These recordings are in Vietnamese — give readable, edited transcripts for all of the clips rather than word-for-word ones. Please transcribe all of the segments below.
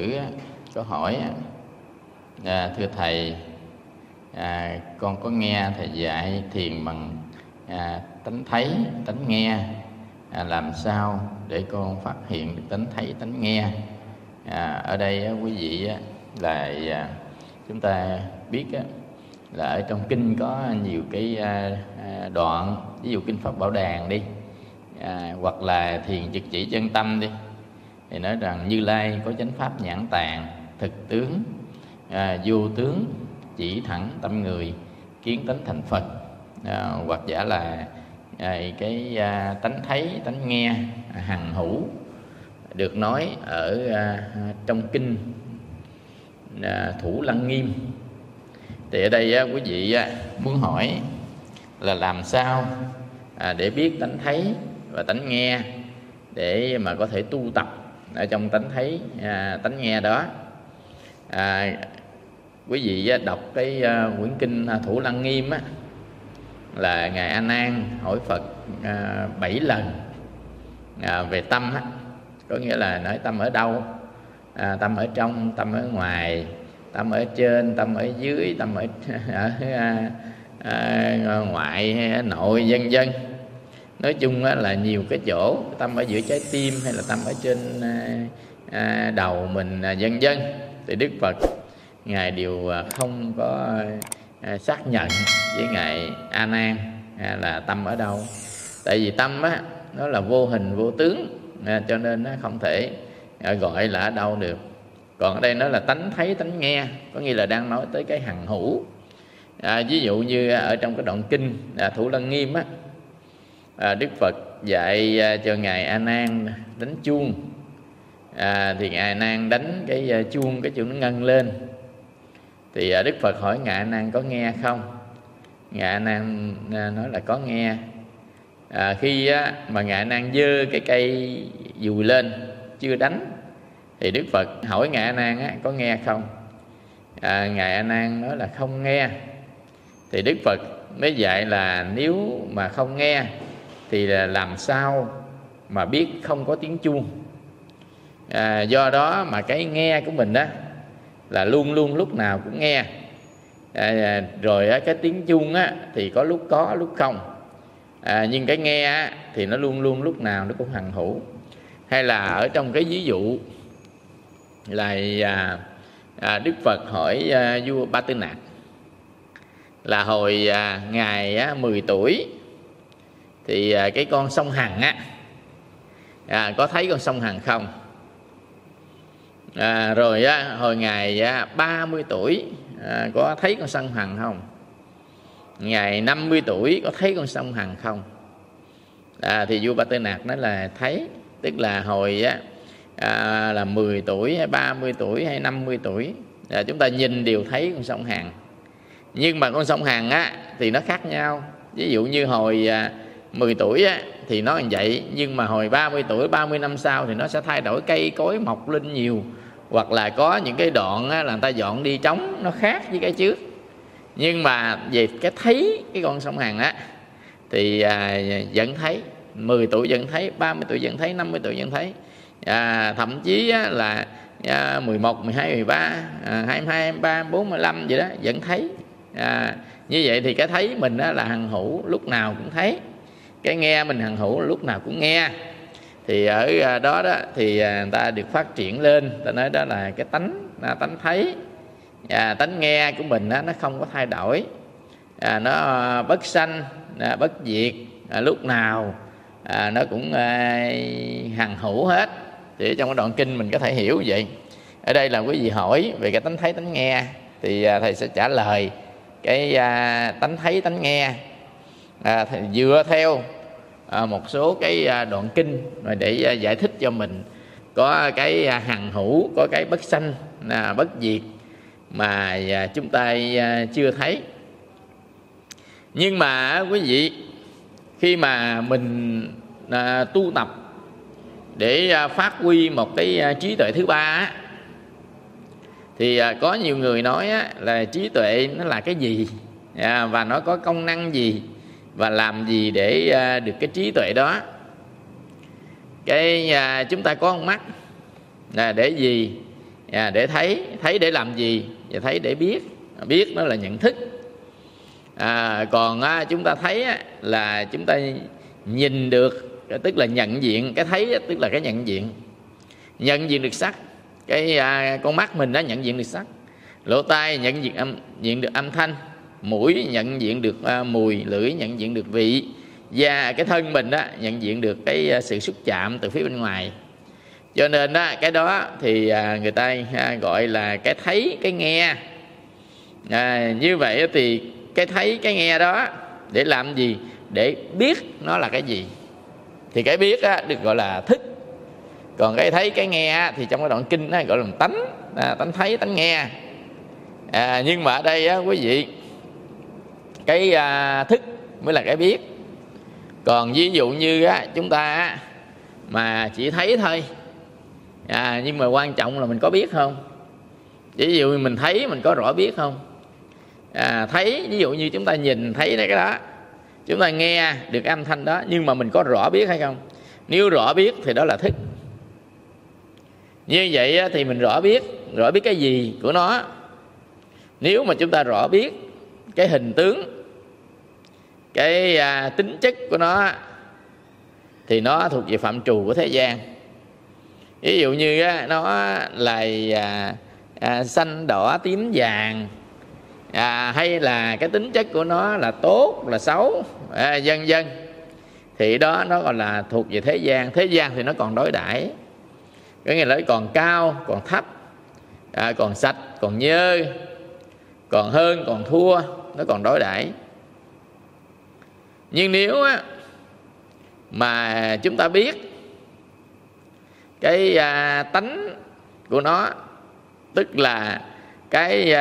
tử có hỏi: thưa thầy, con có nghe thầy dạy thiền bằng tánh thấy, tánh nghe, làm sao để con phát hiện được tánh thấy, tánh nghe? Ở đây quý vị là chúng ta biết là ở trong kinh có nhiều cái đoạn, ví dụ kinh Pháp Bảo Đàn đi, hoặc là thiền trực chỉ chân tâm đi, thì nói rằng Như Lai có chánh pháp nhãn tạng, thực tướng, vô tướng, chỉ thẳng tâm người, kiến tánh thành Phật, hoặc giả là cái tánh thấy, tánh nghe hằng hữu được nói ở trong kinh Thủ Lăng Nghiêm. Thì ở đây quý vị muốn hỏi là làm sao để biết tánh thấy và tánh nghe, để mà có thể tu tập ở trong tánh thấy, tánh nghe đó. Quý vị đọc cái quyển kinh Thủ Lăng Nghiêm á, là Ngài A Nan hỏi Phật 7 lần về tâm á, có nghĩa là nói tâm ở đâu, tâm ở trong, tâm ở ngoài, tâm ở trên, tâm ở dưới, tâm ở ngoại hay ở nội, vân vân. Nói chung là nhiều cái chỗ, tâm ở giữa trái tim hay là tâm ở trên đầu mình, vân vân. Thì Đức Phật Ngài đều không có xác nhận với Ngài A Nan là tâm ở đâu. Tại vì tâm á, nó là vô hình vô tướng, cho nên nó không thể gọi là ở đâu được. Còn ở đây nó là tánh thấy, tánh nghe, có nghĩa là đang nói tới cái hằng hữu. Ví dụ như ở trong cái đoạn kinh Thủ Lăng Nghiêm á, Đức Phật dạy cho Ngài A Nan đánh chuông. Thì Ngài A Nan đánh cái chuông, cái chuông nó ngân lên. Thì Đức Phật hỏi Ngài A Nan có nghe không? Ngài A Nan nói là có nghe. Khi mà Ngài A Nan giơ cái cây dùi lên chưa đánh, thì Đức Phật hỏi Ngài A Nan có nghe không? Ngài A Nan nói là không nghe. Thì Đức Phật mới dạy là nếu mà không nghe thì là làm sao mà biết không có tiếng chuông. Do đó mà cái nghe của mình đó là luôn luôn lúc nào cũng nghe. Rồi cái tiếng chuông thì có lúc có lúc không, nhưng cái nghe thì nó luôn luôn lúc nào nó cũng hằng hữu. Hay là ở trong cái ví dụ là Đức Phật hỏi vua Ba Tư Nặc là hồi Ngài 10 tuổi thì cái con sông Hằng có thấy con sông Hằng không? Rồi hồi Ngài 30 tuổi có thấy con sông Hằng không? Ngài 50 tuổi có thấy con sông Hằng không? Thì vua Ba Tư Nặc nói là thấy. Tức là hồi là 10 tuổi hay 30 tuổi hay 50 tuổi, chúng ta nhìn đều thấy con sông Hằng. Nhưng mà con sông Hằng thì nó khác nhau. Ví dụ như hồi 10 tuổi thì nó như vậy, nhưng mà hồi 30 tuổi, 30 năm sau thì nó sẽ thay đổi, cây cối mọc lên nhiều, hoặc là có những cái đoạn là người ta dọn đi trống, nó khác với cái trước. Nhưng mà về cái thấy cái con sông Hằng thì vẫn thấy. 10 tuổi vẫn thấy, 30 tuổi vẫn thấy, 50 tuổi vẫn thấy, thậm chí là 11, 12, 13, 22, 23, 24, 25 vậy đó vẫn thấy. Như vậy thì cái thấy mình là hằng hữu, lúc nào cũng thấy. Cái nghe mình hằng hữu, lúc nào cũng nghe. Thì ở đó thì người ta được phát triển lên, ta nói đó là cái tánh thấy, tánh nghe của mình nó không có thay đổi, nó bất sanh, bất diệt, lúc nào nó cũng hằng hữu hết. Thì trong cái đoạn kinh mình có thể hiểu vậy. Ở đây là quý vị hỏi về cái tánh thấy, tánh nghe, thì thầy sẽ trả lời cái tánh thấy, tánh nghe dựa theo một số cái đoạn kinh mà để giải thích cho mình có cái hằng hữu, có cái bất sanh, bất diệt mà chúng ta chưa thấy. Nhưng mà quý vị, khi mà mình tu tập để phát huy một cái trí tuệ thứ ba thì có nhiều người nói là trí tuệ nó là cái gì, và nó có công năng gì, và làm gì để được cái trí tuệ đó. Cái chúng ta có con mắt để gì? để thấy. Thấy để làm gì? Và thấy để biết. Biết nó là nhận thức. Còn chúng ta thấy là chúng ta nhìn được, tức là nhận diện. Cái thấy tức là cái nhận diện. Nhận diện được sắc. Cái con mắt mình đã nhận diện được sắc. Lỗ tai nhận diện được âm thanh. Mũi nhận diện được mùi. Lưỡi nhận diện được vị. Và cái thân mình đó nhận diện được cái sự xúc chạm từ phía bên ngoài. Cho nên đó, cái đó thì người ta gọi là cái thấy, cái nghe. Như vậy thì cái thấy, cái nghe đó để làm gì? Để biết nó là cái gì. Thì cái biết đó được gọi là thức. Còn cái thấy, cái nghe thì trong cái đoạn kinh đó gọi là tánh. Tánh thấy, tánh nghe. Nhưng mà ở đây quý vị, cái thức mới là cái biết. Còn ví dụ như chúng ta mà chỉ thấy thôi, nhưng mà quan trọng là mình có biết không? Ví dụ mình thấy mình có rõ biết không? Thấy, ví dụ như chúng ta nhìn thấy cái đó, chúng ta nghe được âm thanh đó, nhưng mà mình có rõ biết hay không? Nếu rõ biết thì đó là thức. Như vậy thì mình rõ biết cái gì của nó. Nếu mà chúng ta rõ biết cái hình tướng, cái tính chất của nó, thì nó thuộc về phạm trù của thế gian. Ví dụ như nó là xanh, đỏ, tím, vàng, hay là cái tính chất của nó là tốt, là xấu, vân vân, thì đó nó gọi là thuộc về thế gian. Thế gian thì nó còn đối đãi, có nghĩa là nó còn cao, còn thấp, còn sạch, còn nhơ, còn hơn, còn thua, nó còn đối đãi. Nhưng nếu mà chúng ta biết cái tánh của nó, tức là cái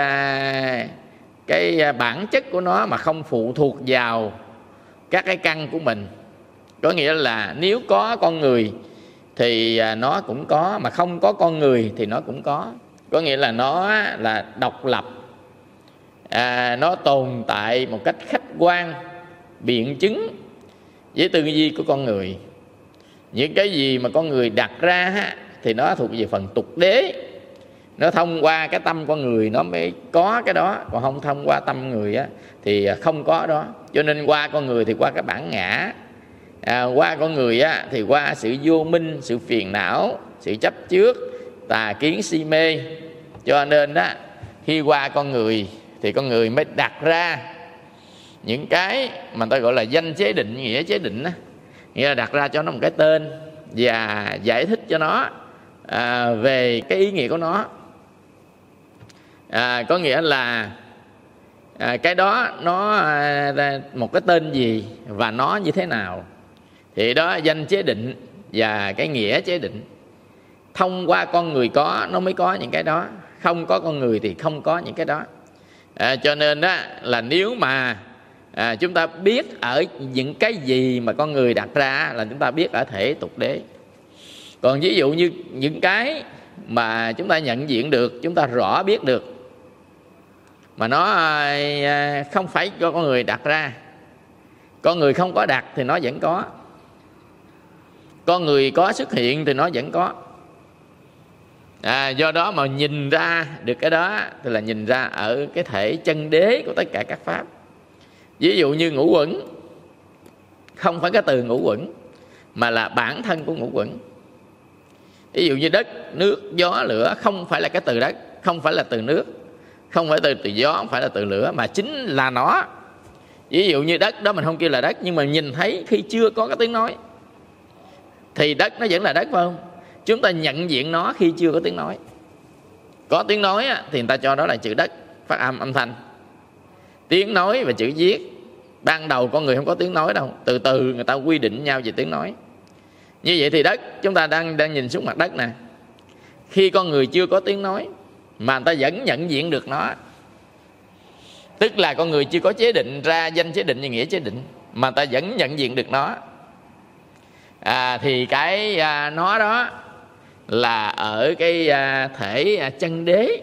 bản chất của nó mà không phụ thuộc vào các cái căn của mình. Có nghĩa là nếu có con người thì nó cũng có, mà không có con người thì nó cũng có. Có nghĩa là nó là độc lập, nó tồn tại một cách khách quan, biện chứng với tư duy của con người. Những cái gì mà con người đặt ra thì nó thuộc về phần tục đế. Nó thông qua cái tâm con người nó mới có cái đó, còn không thông qua tâm người thì không có đó. Cho nên qua con người thì qua cái bản ngã, qua con người thì qua sự vô minh, sự phiền não, sự chấp trước, tà kiến, si mê. Cho nên đó, khi qua con người thì con người mới đặt ra những cái mà ta gọi là danh chế định, nghĩa chế định. Nghĩa là đặt ra cho nó một cái tên và giải thích cho nó về cái ý nghĩa của nó. Có nghĩa là cái đó nó một cái tên gì và nó như thế nào. Thì đó danh chế định và cái nghĩa chế định. Thông qua con người có nó mới có những cái đó, không có con người thì không có những cái đó. Cho nên đó là nếu mà chúng ta biết ở những cái gì mà con người đặt ra là chúng ta biết ở thể tục đế. Còn ví dụ như những cái mà chúng ta nhận diện được, chúng ta rõ biết được, mà nó không phải do con người đặt ra. Con người không có đặt thì nó vẫn có. Con người có xuất hiện thì nó vẫn có. Do đó mà nhìn ra được cái đó thì là nhìn ra ở cái thể chân đế của tất cả các pháp. Ví dụ như ngũ uẩn, không phải cái từ ngũ uẩn mà là bản thân của ngũ uẩn. Ví dụ như đất, nước, gió, lửa, không phải là cái từ đất, không phải là từ nước, không phải từ gió, không phải là từ lửa, mà chính là nó. Ví dụ như đất đó mình không kêu là đất, nhưng mà nhìn thấy khi chưa có cái tiếng nói thì đất nó vẫn là đất, phải không? Chúng ta nhận diện nó khi chưa có tiếng nói. Có tiếng nói thì người ta cho đó là chữ đất, phát âm, âm thanh. Tiếng nói và chữ viết, ban đầu con người không có tiếng nói đâu, từ từ người ta quy định nhau về tiếng nói. Như vậy thì đất, chúng ta đang nhìn xuống mặt đất nè. Khi con người chưa có tiếng nói mà người ta vẫn nhận diện được nó, tức là con người chưa có chế định ra danh chế định và nghĩa chế định mà người ta vẫn nhận diện được nó, thì cái nó đó là ở cái thể chân đế.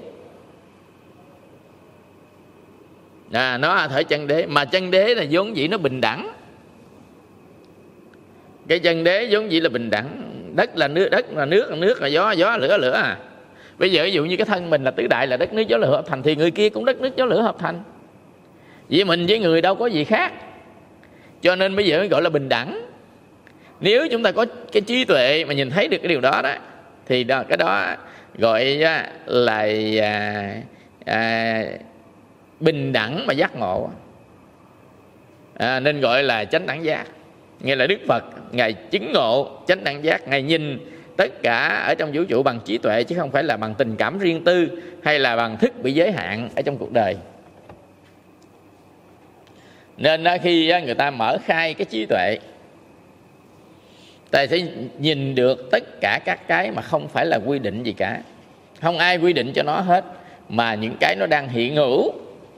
Nó là thể chân đế, mà chân đế là vốn dĩ nó bình đẳng. Cái chân đế vốn dĩ là bình đẳng. Đất là nước, đất là nước, nước là gió, gió là lửa, lửa. Bây giờ ví dụ như cái thân mình là tứ đại, là đất nước gió lửa hợp thành, thì người kia cũng đất nước gió lửa hợp thành. Vì mình với người đâu có gì khác, cho nên bây giờ gọi là bình đẳng. Nếu chúng ta có cái trí tuệ mà nhìn thấy được cái điều đó đó, thì cái đó gọi là bình đẳng mà giác ngộ, nên gọi là chánh đẳng giác. Nghĩa là Đức Phật Ngài chứng ngộ chánh đẳng giác, Ngài nhìn tất cả ở trong vũ trụ bằng trí tuệ, chứ không phải là bằng tình cảm riêng tư hay là bằng thức bị giới hạn ở trong cuộc đời. Nên khi người ta mở khai cái trí tuệ, ta sẽ nhìn được tất cả các cái mà không phải là quy định gì cả. Không ai quy định cho nó hết, mà những cái nó đang hiện hữu.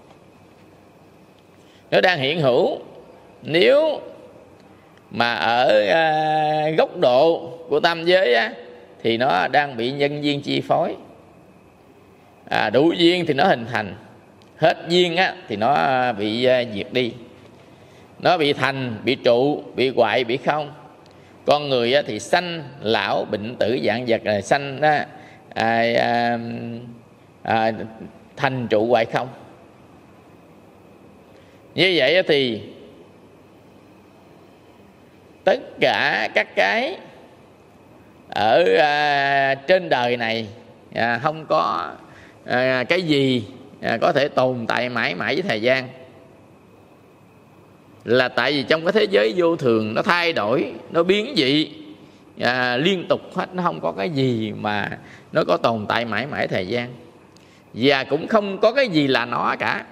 Nó đang hiện hữu. Nếu mà ở góc độ của tam giới thì nó đang bị nhân duyên chi phối. Đủ duyên thì nó hình thành, hết duyên thì nó bị diệt đi. Nó bị thành, bị trụ, bị hoại, bị không. Con người thì sanh, lão, bệnh, tử, dạng vật, sanh thành, trụ, hoại, không. Như vậy thì tất cả các cái ở trên đời này không có cái gì có thể tồn tại mãi mãi với thời gian. Là tại vì trong cái thế giới vô thường, nó thay đổi, nó biến dị liên tục hết. Nó không có cái gì mà nó có tồn tại mãi mãi thời gian. Và cũng không có cái gì là nó cả,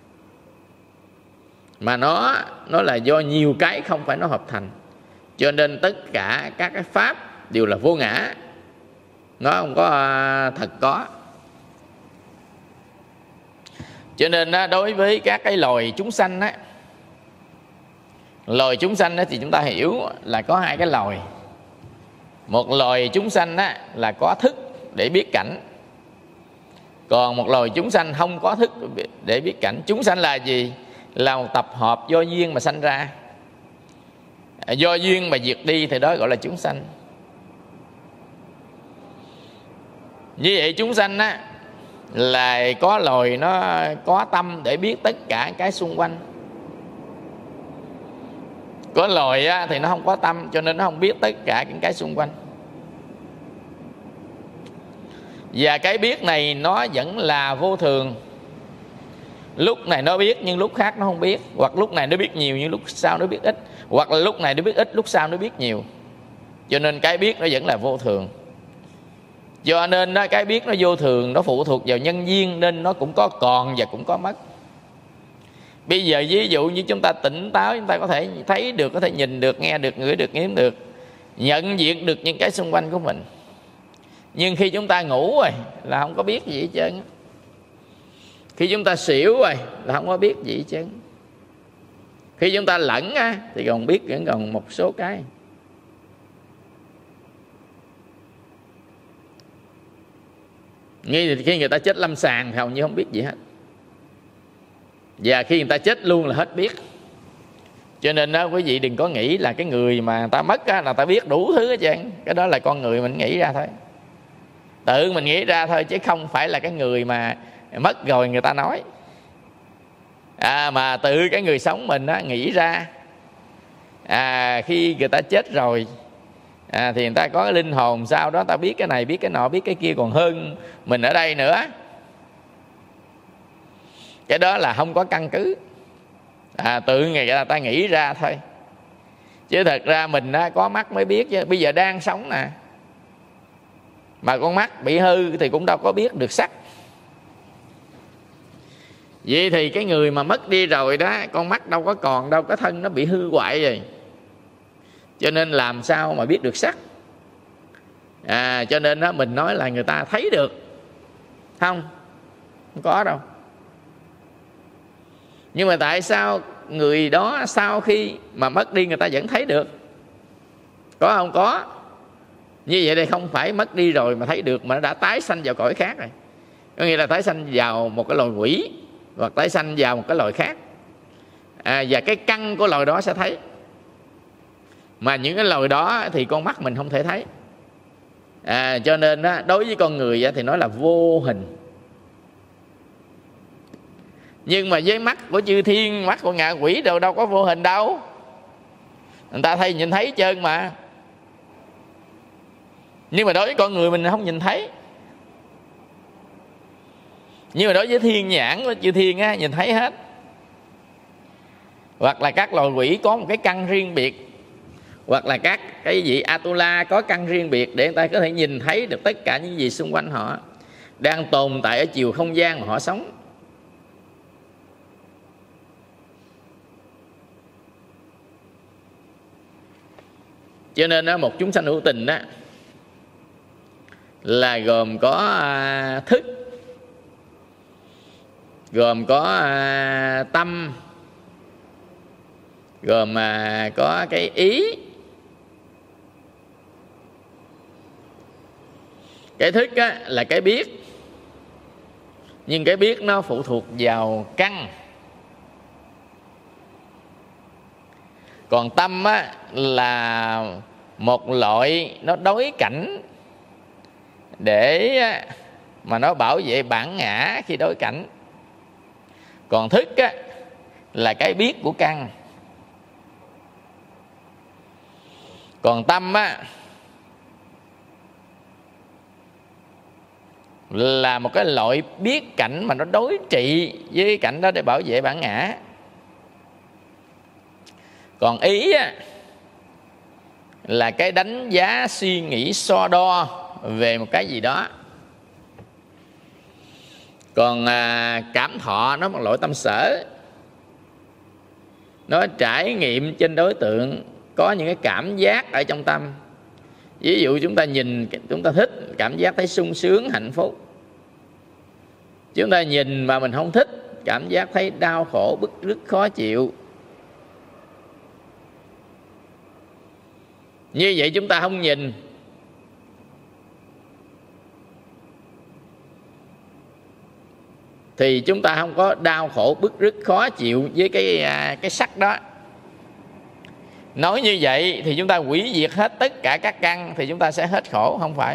mà nó là do nhiều cái không phải nó hợp thành. Cho nên tất cả các cái pháp đều là vô ngã, nó không có thật có. Cho nên đối với các cái loài chúng sanh loài chúng sanh thì chúng ta hiểu là có hai cái loài. Một loài chúng sanh là có thức để biết cảnh, còn một loài chúng sanh không có thức để biết cảnh. Chúng sanh là gì? Là một tập hợp do duyên mà sanh ra, do duyên mà diệt đi, thì đó gọi là chúng sanh. Như vậy chúng sanh là có loài nó có tâm để biết tất cả cái xung quanh. Có loài thì nó không có tâm, cho nên nó không biết tất cả những cái xung quanh. Và cái biết này nó vẫn là vô thường. Lúc này nó biết nhưng lúc khác nó không biết, hoặc lúc này nó biết nhiều nhưng lúc sau nó biết ít, hoặc là lúc này nó biết ít, lúc sau nó biết nhiều. Cho nên cái biết nó vẫn là vô thường. Cho nên cái biết nó vô thường, nó phụ thuộc vào nhân duyên, nên nó cũng có còn và cũng có mất. Bây giờ ví dụ như chúng ta tỉnh táo, chúng ta có thể thấy được, có thể nhìn được, nghe được, ngửi được, nếm được, nhận diện được những cái xung quanh của mình. Nhưng khi chúng ta ngủ rồi là không có biết gì hết trơn. Khi chúng ta xỉu rồi là không có biết gì hết trơn. Khi chúng ta lẫn thì còn biết vẫn còn một số cái. Ngay khi người ta chết lâm sàng thì hầu như không biết gì hết. Và khi người ta chết luôn là hết biết. Cho nên quý vị đừng có nghĩ là cái người mà người ta mất là ta biết đủ thứ hết trơn. Cái đó là con người mình nghĩ ra thôi, tự mình nghĩ ra thôi, chứ không phải là cái người mà mất rồi người ta nói. Mà tự cái người sống mình nghĩ ra. Khi người ta chết rồi thì người ta có cái linh hồn, sau đó ta biết cái này, biết cái nọ, biết cái kia còn hơn mình ở đây nữa. Cái đó là không có căn cứ, tự người ta nghĩ ra thôi. Chứ thật ra mình có mắt mới biết chứ. Bây giờ đang sống nè, mà con mắt bị hư thì cũng đâu có biết được sắc. Vậy thì cái người mà mất đi rồi đó, con mắt đâu có còn đâu, cái thân nó bị hư hoại rồi. Cho nên làm sao mà biết được sắc. Cho nên đó, mình nói là người ta thấy được. Không có đâu. Nhưng mà tại sao người đó sau khi mà mất đi người ta vẫn thấy được? Có không? Có. Như vậy đây không phải mất đi rồi mà thấy được, mà nó đã tái sanh vào cõi khác rồi. Có nghĩa là tái sanh vào một cái loài quỷ, hoặc tái sanh vào một cái loài khác. Và cái căn của loài đó sẽ thấy. Mà những cái loài đó thì con mắt mình không thể thấy. Cho nên đó, đối với con người thì nói là vô hình. Nhưng mà với mắt của chư thiên, mắt của ngạ quỷ đâu có vô hình đâu. Người ta nhìn thấy hết trơn mà. Nhưng mà đối với con người mình không nhìn thấy. Nhưng mà đối với thiên nhãn của chư thiên á, nhìn thấy hết. Hoặc là các loài quỷ có một cái căn riêng biệt, hoặc là các cái vị Atula có căn riêng biệt, để người ta có thể nhìn thấy được tất cả những gì xung quanh họ đang tồn tại ở chiều không gian mà họ sống. Cho nên đó, một chúng sanh hữu tình đó là gồm có thức, gồm có tâm, gồm có cái ý. Cái thức á, là cái biết, nhưng cái biết nó phụ thuộc vào căn. Còn tâm á, là một loại nó đối cảnh để mà nó bảo vệ bản ngã khi đối cảnh. Còn thức á, là cái biết của căn. Còn tâm á, là một cái loại biết cảnh mà nó đối trị với cái cảnh đó để bảo vệ bản ngã. Còn ý á, là cái đánh giá, suy nghĩ, so đo về một cái gì đó. Còn cảm thọ nó một loại tâm sở, nó trải nghiệm trên đối tượng, có những cái cảm giác ở trong tâm. Ví dụ chúng ta nhìn, chúng ta thích, cảm giác thấy sung sướng, hạnh phúc. Chúng ta nhìn mà mình không thích, cảm giác thấy đau khổ, bức rứt, khó chịu. Như vậy chúng ta không nhìn, thì chúng ta không có đau khổ, bức rứt, khó chịu với cái sắc đó. Nói như vậy thì chúng ta hủy diệt hết tất cả các căn thì chúng ta sẽ hết khổ. Không phải.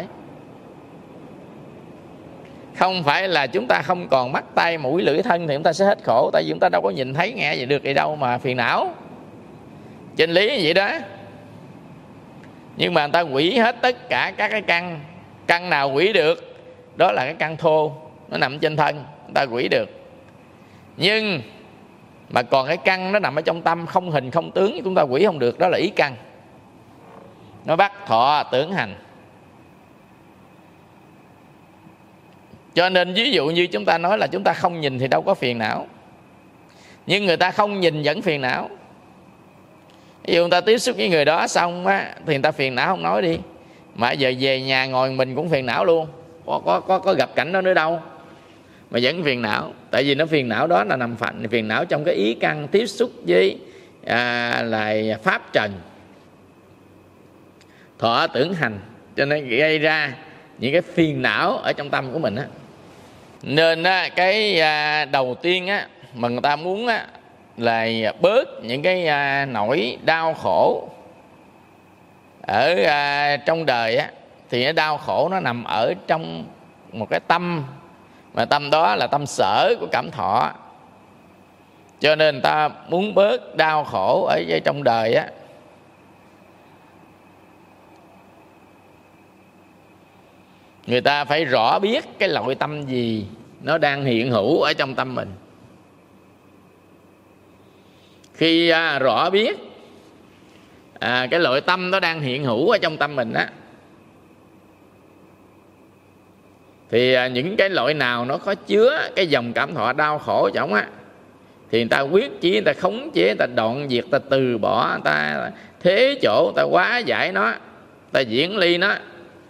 Không phải là chúng ta không còn mắt, tay, mũi, lưỡi, thân thì chúng ta sẽ hết khổ. Tại vì chúng ta đâu có nhìn thấy, nghe gì được gì đâu mà phiền não. Trên lý vậy đó. Nhưng mà người ta hủy hết tất cả các cái căn. Căn nào hủy được? Đó là cái căn thô, nó nằm trên thân, người ta hủy được. Nhưng mà còn cái căn nó nằm ở trong tâm, không hình không tướng, chúng ta hủy không được. Đó là ý căn. Nó bắt thọ tưởng hành. Cho nên ví dụ như chúng ta nói là chúng ta không nhìn thì đâu có phiền não. Nhưng người ta không nhìn vẫn phiền não. Ví dụ người ta tiếp xúc với người đó xong á, thì người ta phiền não không nói đi, mà giờ về nhà ngồi mình cũng phiền não luôn. Có gặp cảnh đó nữa đâu mà vẫn phiền não. Tại vì nó phiền não đó là nằm phiền não trong cái ý căn tiếp xúc với lại pháp trần, thọ tưởng hành, cho nên gây ra những cái phiền não ở trong tâm của mình á. Nên á, cái đầu tiên á mà người ta muốn á là bớt những cái nỗi đau khổ ở trong đời á, thì cái đau khổ nó nằm ở trong một cái tâm, mà tâm đó là tâm sở của cảm thọ. Cho nên người ta muốn bớt đau khổ ở trong đời á, người ta phải rõ biết cái loại tâm gì nó đang hiện hữu ở trong tâm mình. Khi rõ biết cái loại tâm nó đang hiện hữu ở trong tâm mình á, thì những cái loại nào nó có chứa cái dòng cảm thọ đau khổ trong á, thì người ta quyết chí, người ta khống chế, người ta đoạn diệt, người ta từ bỏ, người ta thế chỗ, người ta hóa giải nó, người ta diễn ly nó.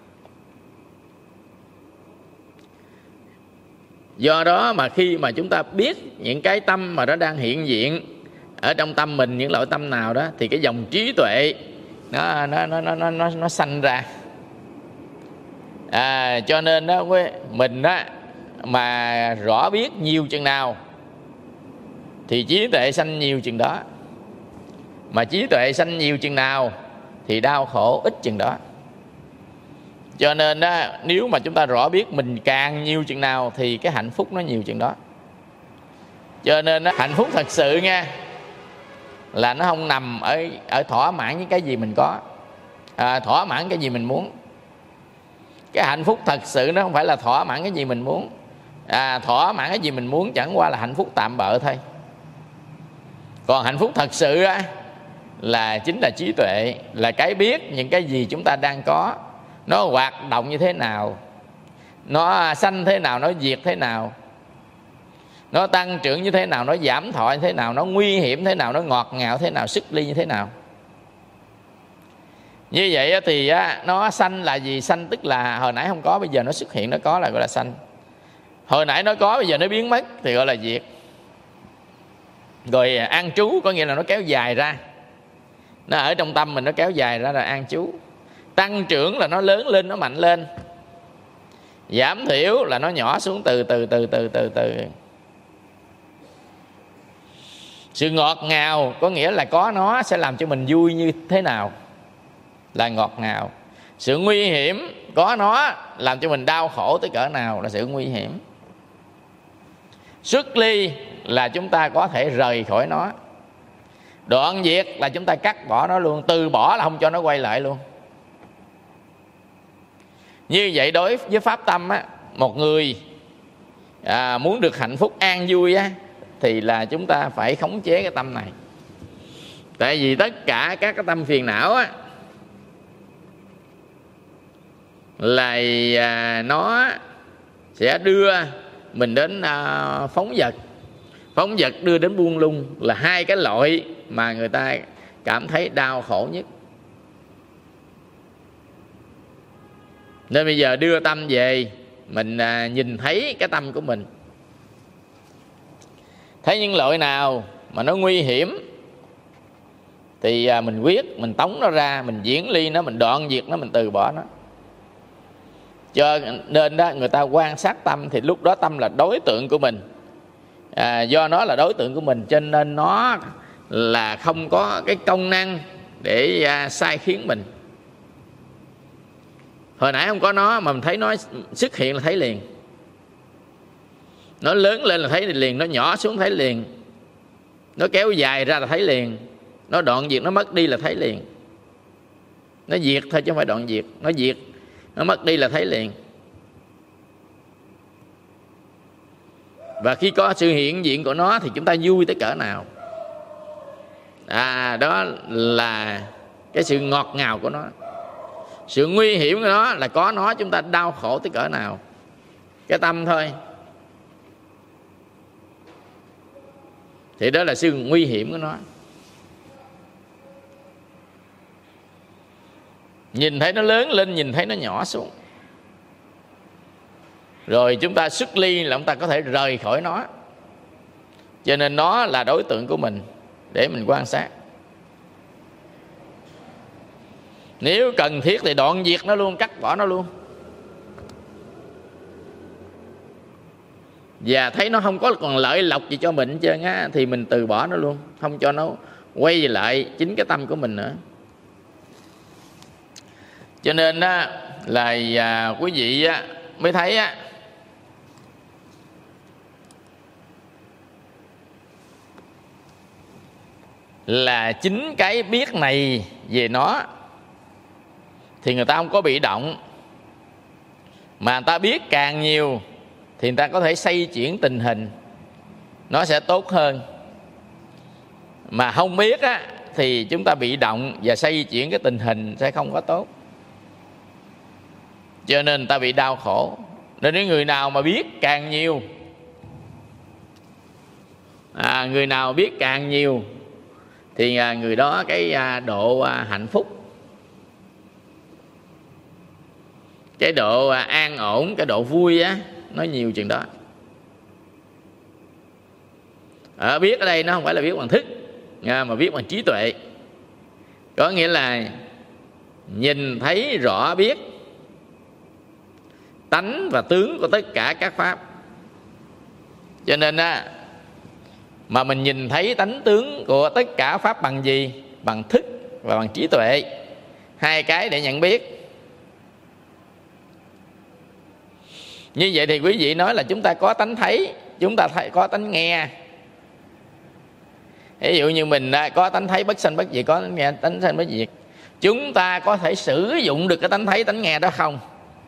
Do đó mà khi mà chúng ta biết những cái tâm mà nó đang hiện diện ở trong tâm mình, những loại tâm nào đó, thì cái dòng trí tuệ nó sanh ra. Cho nên đó, mình đó mà rõ biết nhiều chừng nào thì trí tuệ sanh nhiều chừng đó, mà trí tuệ sanh nhiều chừng nào thì đau khổ ít chừng đó. Cho nên đó, nếu mà chúng ta rõ biết mình càng nhiều chừng nào thì cái hạnh phúc nó nhiều chừng đó. Cho nên đó, hạnh phúc thật sự nha, là nó không nằm ở thỏa mãn những cái gì mình có, thỏa mãn cái gì mình muốn. Cái hạnh phúc thật sự nó không phải là thỏa mãn cái gì mình muốn. Thỏa mãn cái gì mình muốn chẳng qua là hạnh phúc tạm bợ thôi. Còn hạnh phúc thật sự á, là chính là trí tuệ, là cái biết những cái gì chúng ta đang có, nó hoạt động như thế nào, nó sanh thế nào, nó diệt thế nào, nó tăng trưởng như thế nào, nó giảm thọ như thế nào, nó nguy hiểm thế nào, nó ngọt ngào thế nào, sức ly như thế nào. Như vậy thì nó sanh là gì? Sanh tức là hồi nãy không có, bây giờ nó xuất hiện, nó có là gọi là sanh. Hồi nãy nó có, bây giờ nó biến mất thì gọi là diệt. Rồi an trú có nghĩa là nó kéo dài ra, nó ở trong tâm mình, nó kéo dài ra là an trú. Tăng trưởng là nó lớn lên, nó mạnh lên. Giảm thiểu là nó nhỏ xuống từ từ. Sự ngọt ngào có nghĩa là có nó sẽ làm cho mình vui như thế nào, là ngọt ngào. Sự nguy hiểm có nó làm cho mình đau khổ tới cỡ nào, là sự nguy hiểm. Xuất ly là chúng ta có thể rời khỏi nó. Đoạn diệt là chúng ta cắt bỏ nó luôn, từ bỏ là không cho nó quay lại luôn. Như vậy đối với pháp tâm á, một người muốn được hạnh phúc an vui á, thì là chúng ta phải khống chế cái tâm này. Tại vì tất cả các cái tâm phiền não á, là nó sẽ đưa mình đến phóng dật. Phóng dật đưa đến buông lung, là hai cái loại mà người ta cảm thấy đau khổ nhất. Nên bây giờ đưa tâm về, mình nhìn thấy cái tâm của mình, thấy những loại nào mà nó nguy hiểm thì mình quyết, mình tống nó ra, mình diễn ly nó, mình đoạn diệt nó, mình từ bỏ nó. Cho nên đó, người ta quan sát tâm thì lúc đó tâm là đối tượng của mình. Do nó là đối tượng của mình cho nên nó là không có cái công năng để sai khiến mình. Hồi nãy không có nó mà mình thấy nó xuất hiện là thấy liền. Nó lớn lên là thấy liền, nó nhỏ xuống thấy liền, nó kéo dài ra là thấy liền, nó đoạn diệt, nó mất đi là thấy liền. Nó diệt thôi chứ không phải đoạn diệt. Nó diệt, nó mất đi là thấy liền. Và khi có sự hiện diện của nó thì chúng ta vui tới cỡ nào. Đó là cái sự ngọt ngào của nó. Sự nguy hiểm của nó là có nó chúng ta đau khổ tới cỡ nào. Cái tâm thôi. Thì đó là sự nguy hiểm của nó. Nhìn thấy nó lớn lên, nhìn thấy nó nhỏ xuống. Rồi chúng ta xuất ly là chúng ta có thể rời khỏi nó. Cho nên nó là đối tượng của mình để mình quan sát. Nếu cần thiết thì đoạn diệt nó luôn, cắt bỏ nó luôn. Và thấy nó không có còn lợi lộc gì cho mình hết trơn á, thì mình từ bỏ nó luôn, không cho nó quay lại chính cái tâm của mình nữa. Cho nên đó là quý vị á, mới thấy á, là chính cái biết này về nó thì người ta không có bị động, mà người ta biết càng nhiều thì người ta có thể xây chuyển tình hình nó sẽ tốt hơn. Mà không biết á, thì chúng ta bị động và xây chuyển cái tình hình sẽ không có tốt. Cho nên người ta bị đau khổ. Nên nếu người nào mà biết càng nhiều, người nào biết càng nhiều thì người đó cái độ hạnh phúc, cái độ an ổn, cái độ vui á, nó nhiều chừng đó. Biết ở đây nó không phải là biết bằng thức, mà biết bằng trí tuệ. Có nghĩa là nhìn thấy rõ biết tánh và tướng của tất cả các pháp. Cho nên mà mình nhìn thấy tánh tướng của tất cả pháp bằng gì? Bằng thức và bằng trí tuệ. Hai cái để nhận biết. Như vậy thì quý vị nói là chúng ta có tánh thấy, chúng ta có tánh nghe. Ví dụ như mình có tánh thấy bất sanh bất diệt, có tánh nghe tánh sanh bất diệt, chúng ta có thể sử dụng được cái tánh thấy tánh nghe đó không?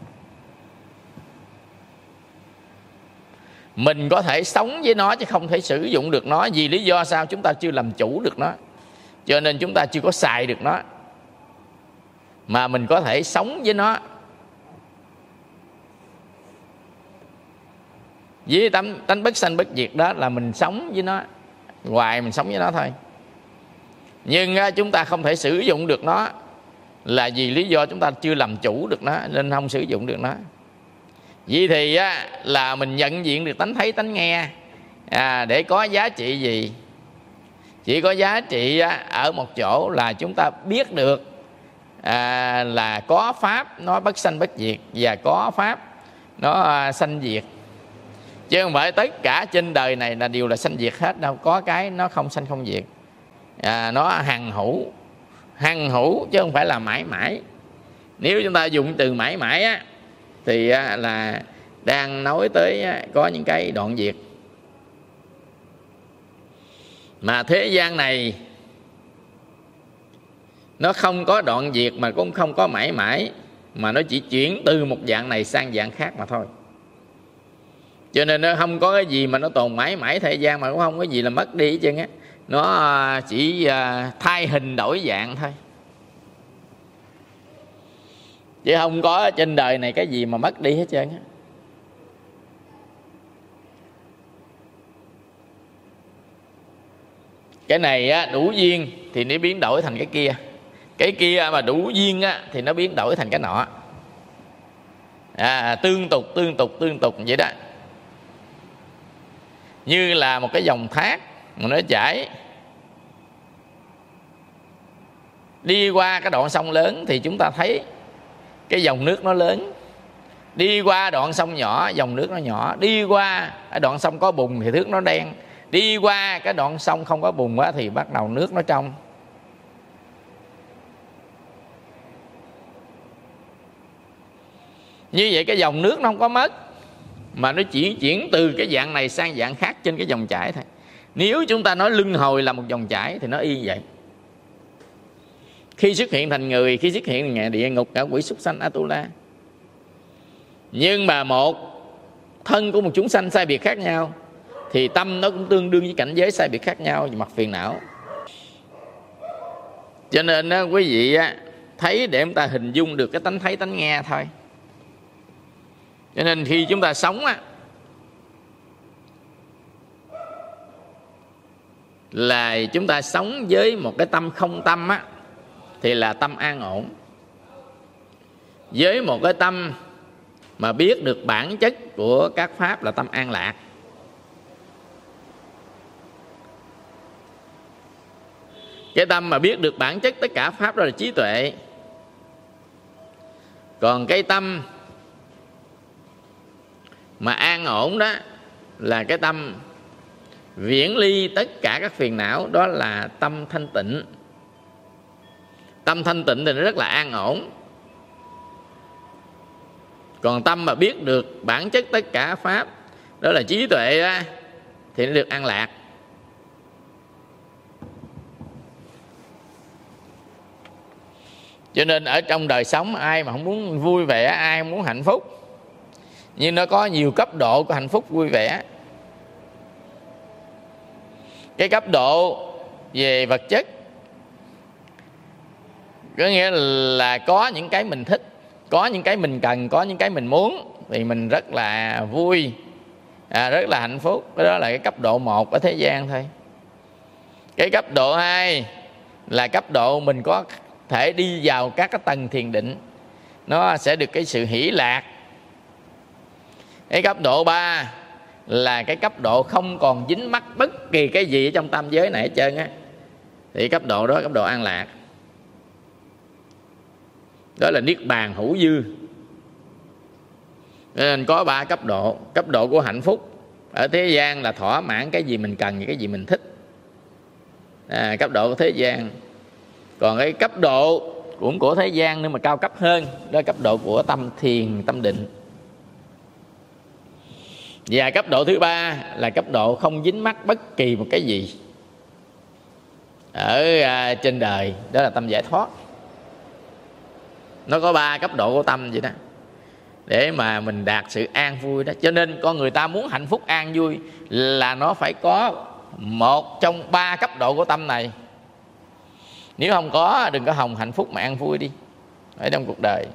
Mình có thể sống với nó chứ không thể sử dụng được nó. Vì lý do sao? Chúng ta chưa làm chủ được nó, cho nên chúng ta chưa có xài được nó. Mà mình có thể sống với nó, với tánh bất sanh bất diệt đó là mình sống với nó, hoài mình sống với nó thôi. Nhưng chúng ta không thể sử dụng được nó là vì lý do chúng ta chưa làm chủ được nó, nên không sử dụng được nó. Vậy thì là mình nhận diện được tánh thấy tánh nghe để có giá trị gì? Chỉ có giá trị ở một chỗ là chúng ta biết được là có pháp nó bất sanh bất diệt, và có pháp nó sanh diệt. Chứ không phải tất cả trên đời này là đều là sanh diệt hết đâu. Có cái nó không sanh không diệt, nó hằng hữu chứ không phải là mãi mãi. Nếu chúng ta dùng từ mãi mãi thì là đang nói tới có những cái đoạn diệt. Mà thế gian này nó không có đoạn diệt, mà cũng không có mãi mãi, mà nó chỉ chuyển từ một dạng này sang dạng khác mà thôi. Cho nên nó không có cái gì mà nó tồn mãi mãi thế gian, mà cũng không có gì là mất đi hết trơn á. Nó chỉ thay hình đổi dạng thôi, chứ không có trên đời này cái gì mà mất đi hết trơn á. Cái này đủ duyên thì nó biến đổi thành cái kia, cái kia mà đủ duyên thì nó biến đổi thành cái nọ. Tương tục vậy đó. Như là một cái dòng thác mà nó chảy đi qua cái đoạn sông lớn thì chúng ta thấy cái dòng nước nó lớn. Đi qua đoạn sông nhỏ, dòng nước nó nhỏ. Đi qua cái đoạn sông có bùn thì nước nó đen. Đi qua cái đoạn sông không có bùn thì bắt đầu nước nó trong. Như vậy cái dòng nước nó không có mất, mà nó chỉ chuyển từ cái dạng này sang dạng khác trên cái dòng chảy thôi. Nếu chúng ta nói luân hồi là một dòng chảy thì nó y vậy. Khi xuất hiện thành người, khi xuất hiện thành địa ngục, ngạ quỷ, súc sanh, Atula. Nhưng mà một thân của một chúng sanh sai biệt khác nhau thì tâm nó cũng tương đương với cảnh giới sai biệt khác nhau về mặt phiền não. Cho nên quý vị thấy để chúng ta hình dung được cái tánh thấy tánh nghe thôi. Cho nên khi chúng ta sống là chúng ta sống với một cái tâm không tâm thì là tâm an ổn. Với một cái tâm mà biết được bản chất của các pháp là tâm an lạc. Cái tâm mà biết được bản chất tất cả pháp đó là trí tuệ. Còn cái tâm mà an ổn đó là cái tâm viễn ly tất cả các phiền não, đó là tâm thanh tịnh. Tâm thanh tịnh thì nó rất là an ổn. Còn tâm mà biết được bản chất tất cả pháp, đó là trí tuệ đó, thì nó được an lạc. Cho nên ở trong đời sống ai mà không muốn vui vẻ, ai không muốn hạnh phúc. Nhưng nó có nhiều cấp độ của hạnh phúc vui vẻ. Cái cấp độ về vật chất có nghĩa là có những cái mình thích, có những cái mình cần, có những cái mình muốn thì mình rất là vui, rất là hạnh phúc. Đó là cái cấp độ 1 ở thế gian thôi. Cái cấp độ 2 là cấp độ mình có thể đi vào các cái tầng thiền định, nó sẽ được cái sự hỷ lạc. Cái cấp độ 3 là cái cấp độ không còn dính mắc bất kỳ cái gì ở trong tam giới này hết trơn á. Thì cấp độ đó cấp độ an lạc. Đó là niết bàn hữu dư. Nên có 3 cấp độ. Cấp độ của hạnh phúc ở thế gian là thỏa mãn cái gì mình cần và cái gì mình thích, cấp độ của thế gian. Còn cái cấp độ cũng của thế gian nhưng mà cao cấp hơn, đó là cấp độ của tâm thiền, tâm định. Và cấp độ thứ ba là cấp độ không dính mắc bất kỳ một cái gì ở trên đời, đó là tâm giải thoát. Nó có 3 cấp độ của tâm vậy đó, để mà mình đạt sự an vui đó. Cho nên con người ta muốn hạnh phúc an vui là nó phải có một trong 3 cấp độ của tâm này. Nếu không có, đừng có hòng hạnh phúc mà an vui đi ở trong cuộc đời.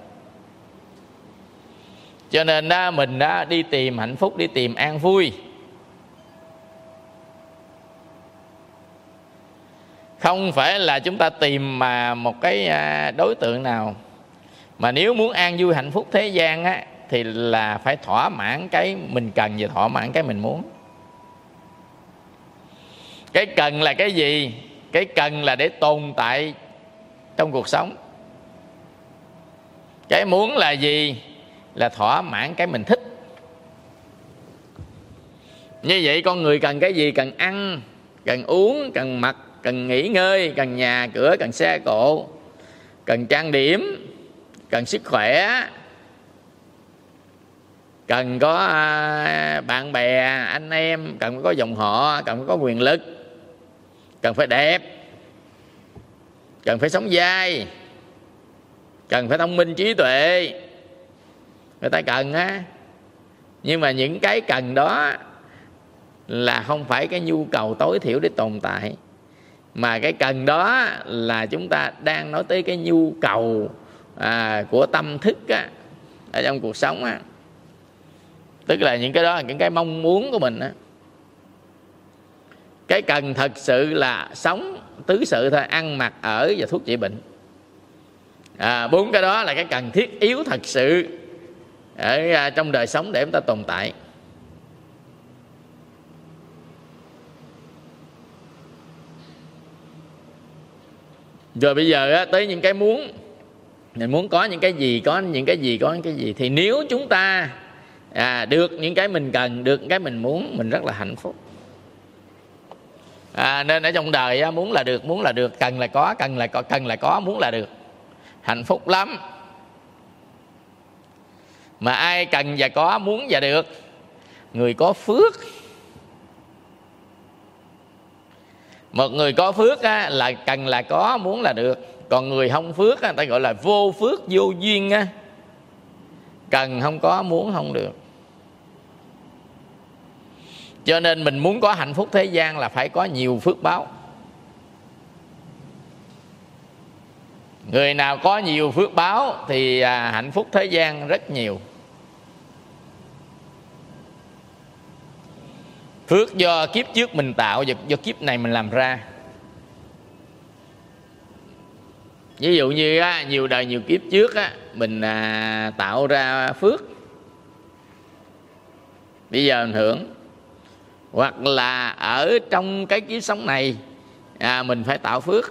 Cho nên đó, mình đã đi tìm hạnh phúc, đi tìm an vui, không phải là chúng ta tìm mà một cái đối tượng nào. Mà nếu muốn an vui hạnh phúc thế gian á, thì là phải thỏa mãn cái mình cần và thỏa mãn cái mình muốn. Cái cần là cái gì? Cái cần là để tồn tại trong cuộc sống. Cái muốn là gì? Là thỏa mãn cái mình thích. Như vậy con người cần cái gì? Cần ăn, cần uống, cần mặc, cần nghỉ ngơi, cần nhà cửa, cần xe cộ, cần trang điểm, cần sức khỏe, cần có bạn bè, anh em, cần có dòng họ, cần có quyền lực, cần phải đẹp, cần phải sống dai, cần phải thông minh trí tuệ. Người ta cần á. Nhưng mà những cái cần đó là không phải cái nhu cầu tối thiểu để tồn tại, mà cái cần đó là chúng ta đang nói tới cái nhu cầu của tâm thức á, ở trong cuộc sống á. Tức là những cái đó là những cái mong muốn của mình á. Cái cần thật sự là sống tứ sự thôi: ăn, mặc, ở và thuốc trị bệnh. 4 cái đó là cái cần thiết yếu thật sự ở trong đời sống để chúng ta tồn tại. Rồi bây giờ á, tới những cái muốn. Mình muốn có những cái gì, có những cái gì, có những cái gì. Thì nếu chúng ta được những cái mình cần, được những cái mình muốn, mình rất là hạnh phúc. Nên ở trong đời á, muốn là được, muốn là được, cần là có, cần là có, cần là có, muốn là được. Hạnh phúc lắm. Mà ai cần và có, muốn và được? Người có phước. Một người có phước á, là cần là có, muốn là được. Còn người không phước á, ta gọi là vô phước vô duyên á. Cần không có, muốn không được. Cho nên mình muốn có hạnh phúc thế gian là phải có nhiều phước báo. Người nào có nhiều phước báo thì hạnh phúc thế gian rất nhiều. Phước do kiếp trước mình tạo, và do kiếp này mình làm ra. Ví dụ như nhiều đời nhiều kiếp trước mình tạo ra phước, bây giờ mình hưởng. Hoặc là ở trong cái kiếp sống này mình phải tạo phước,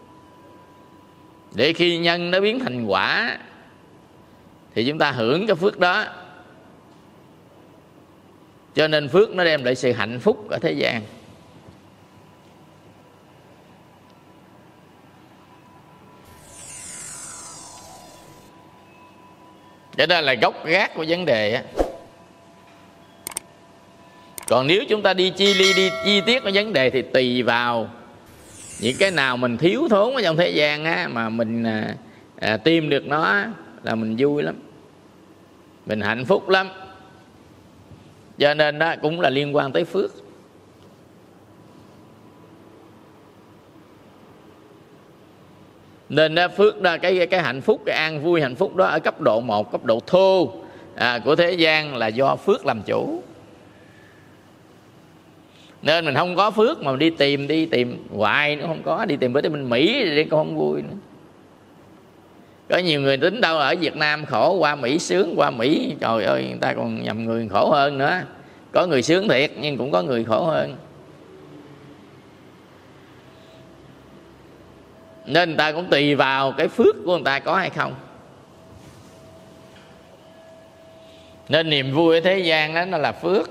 để khi nhân nó biến thành quả thì chúng ta hưởng cái phước đó. Cho nên phước nó đem lại sự hạnh phúc ở thế gian. Cho nên là gốc gác của vấn đề á. Còn nếu chúng ta đi chi tiết của vấn đề thì tùy vào những cái nào mình thiếu thốn ở trong thế gian á, mà mình tìm được nó là mình vui lắm, mình hạnh phúc lắm. Cho nên đó cũng là liên quan tới phước. Nên đó, phước đó, cái hạnh phúc, cái an vui hạnh phúc đó ở cấp độ 1, cấp độ thô của thế gian là do phước làm chủ. Nên mình không có phước mà đi tìm hoài nó không có, đi tìm bữa tới bên Mỹ thì cũng không vui nữa. Có nhiều người tính đâu ở Việt Nam khổ, qua Mỹ sướng, qua Mỹ trời ơi người ta còn nhầm người khổ hơn nữa. Có người sướng thiệt nhưng cũng có người khổ hơn. Nên người ta cũng tùy vào cái phước của người ta có hay không. Nên niềm vui ở thế gian đó nó là phước.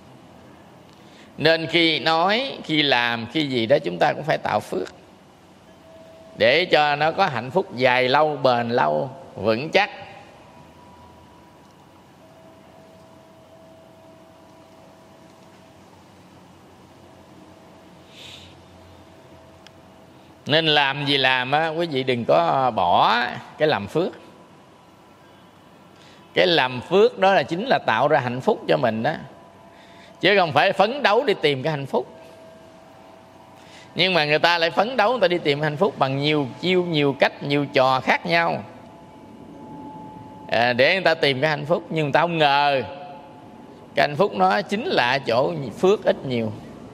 Nên khi nói, khi làm, khi gì đó chúng ta cũng phải tạo phước, để cho nó có hạnh phúc dài lâu, bền lâu, vững chắc. Nên làm gì làm á, quý vị đừng có bỏ cái làm phước. Cái làm phước đó là chính là tạo ra hạnh phúc cho mình đó, chứ không phải phấn đấu đi tìm cái hạnh phúc. Nhưng mà người ta lại phấn đấu, người ta đi tìm hạnh phúc bằng nhiều chiêu, nhiều cách, nhiều trò khác nhau để người ta tìm cái hạnh phúc. Nhưng người ta không ngờ cái hạnh phúc nó chính là chỗ phước ít nhiều.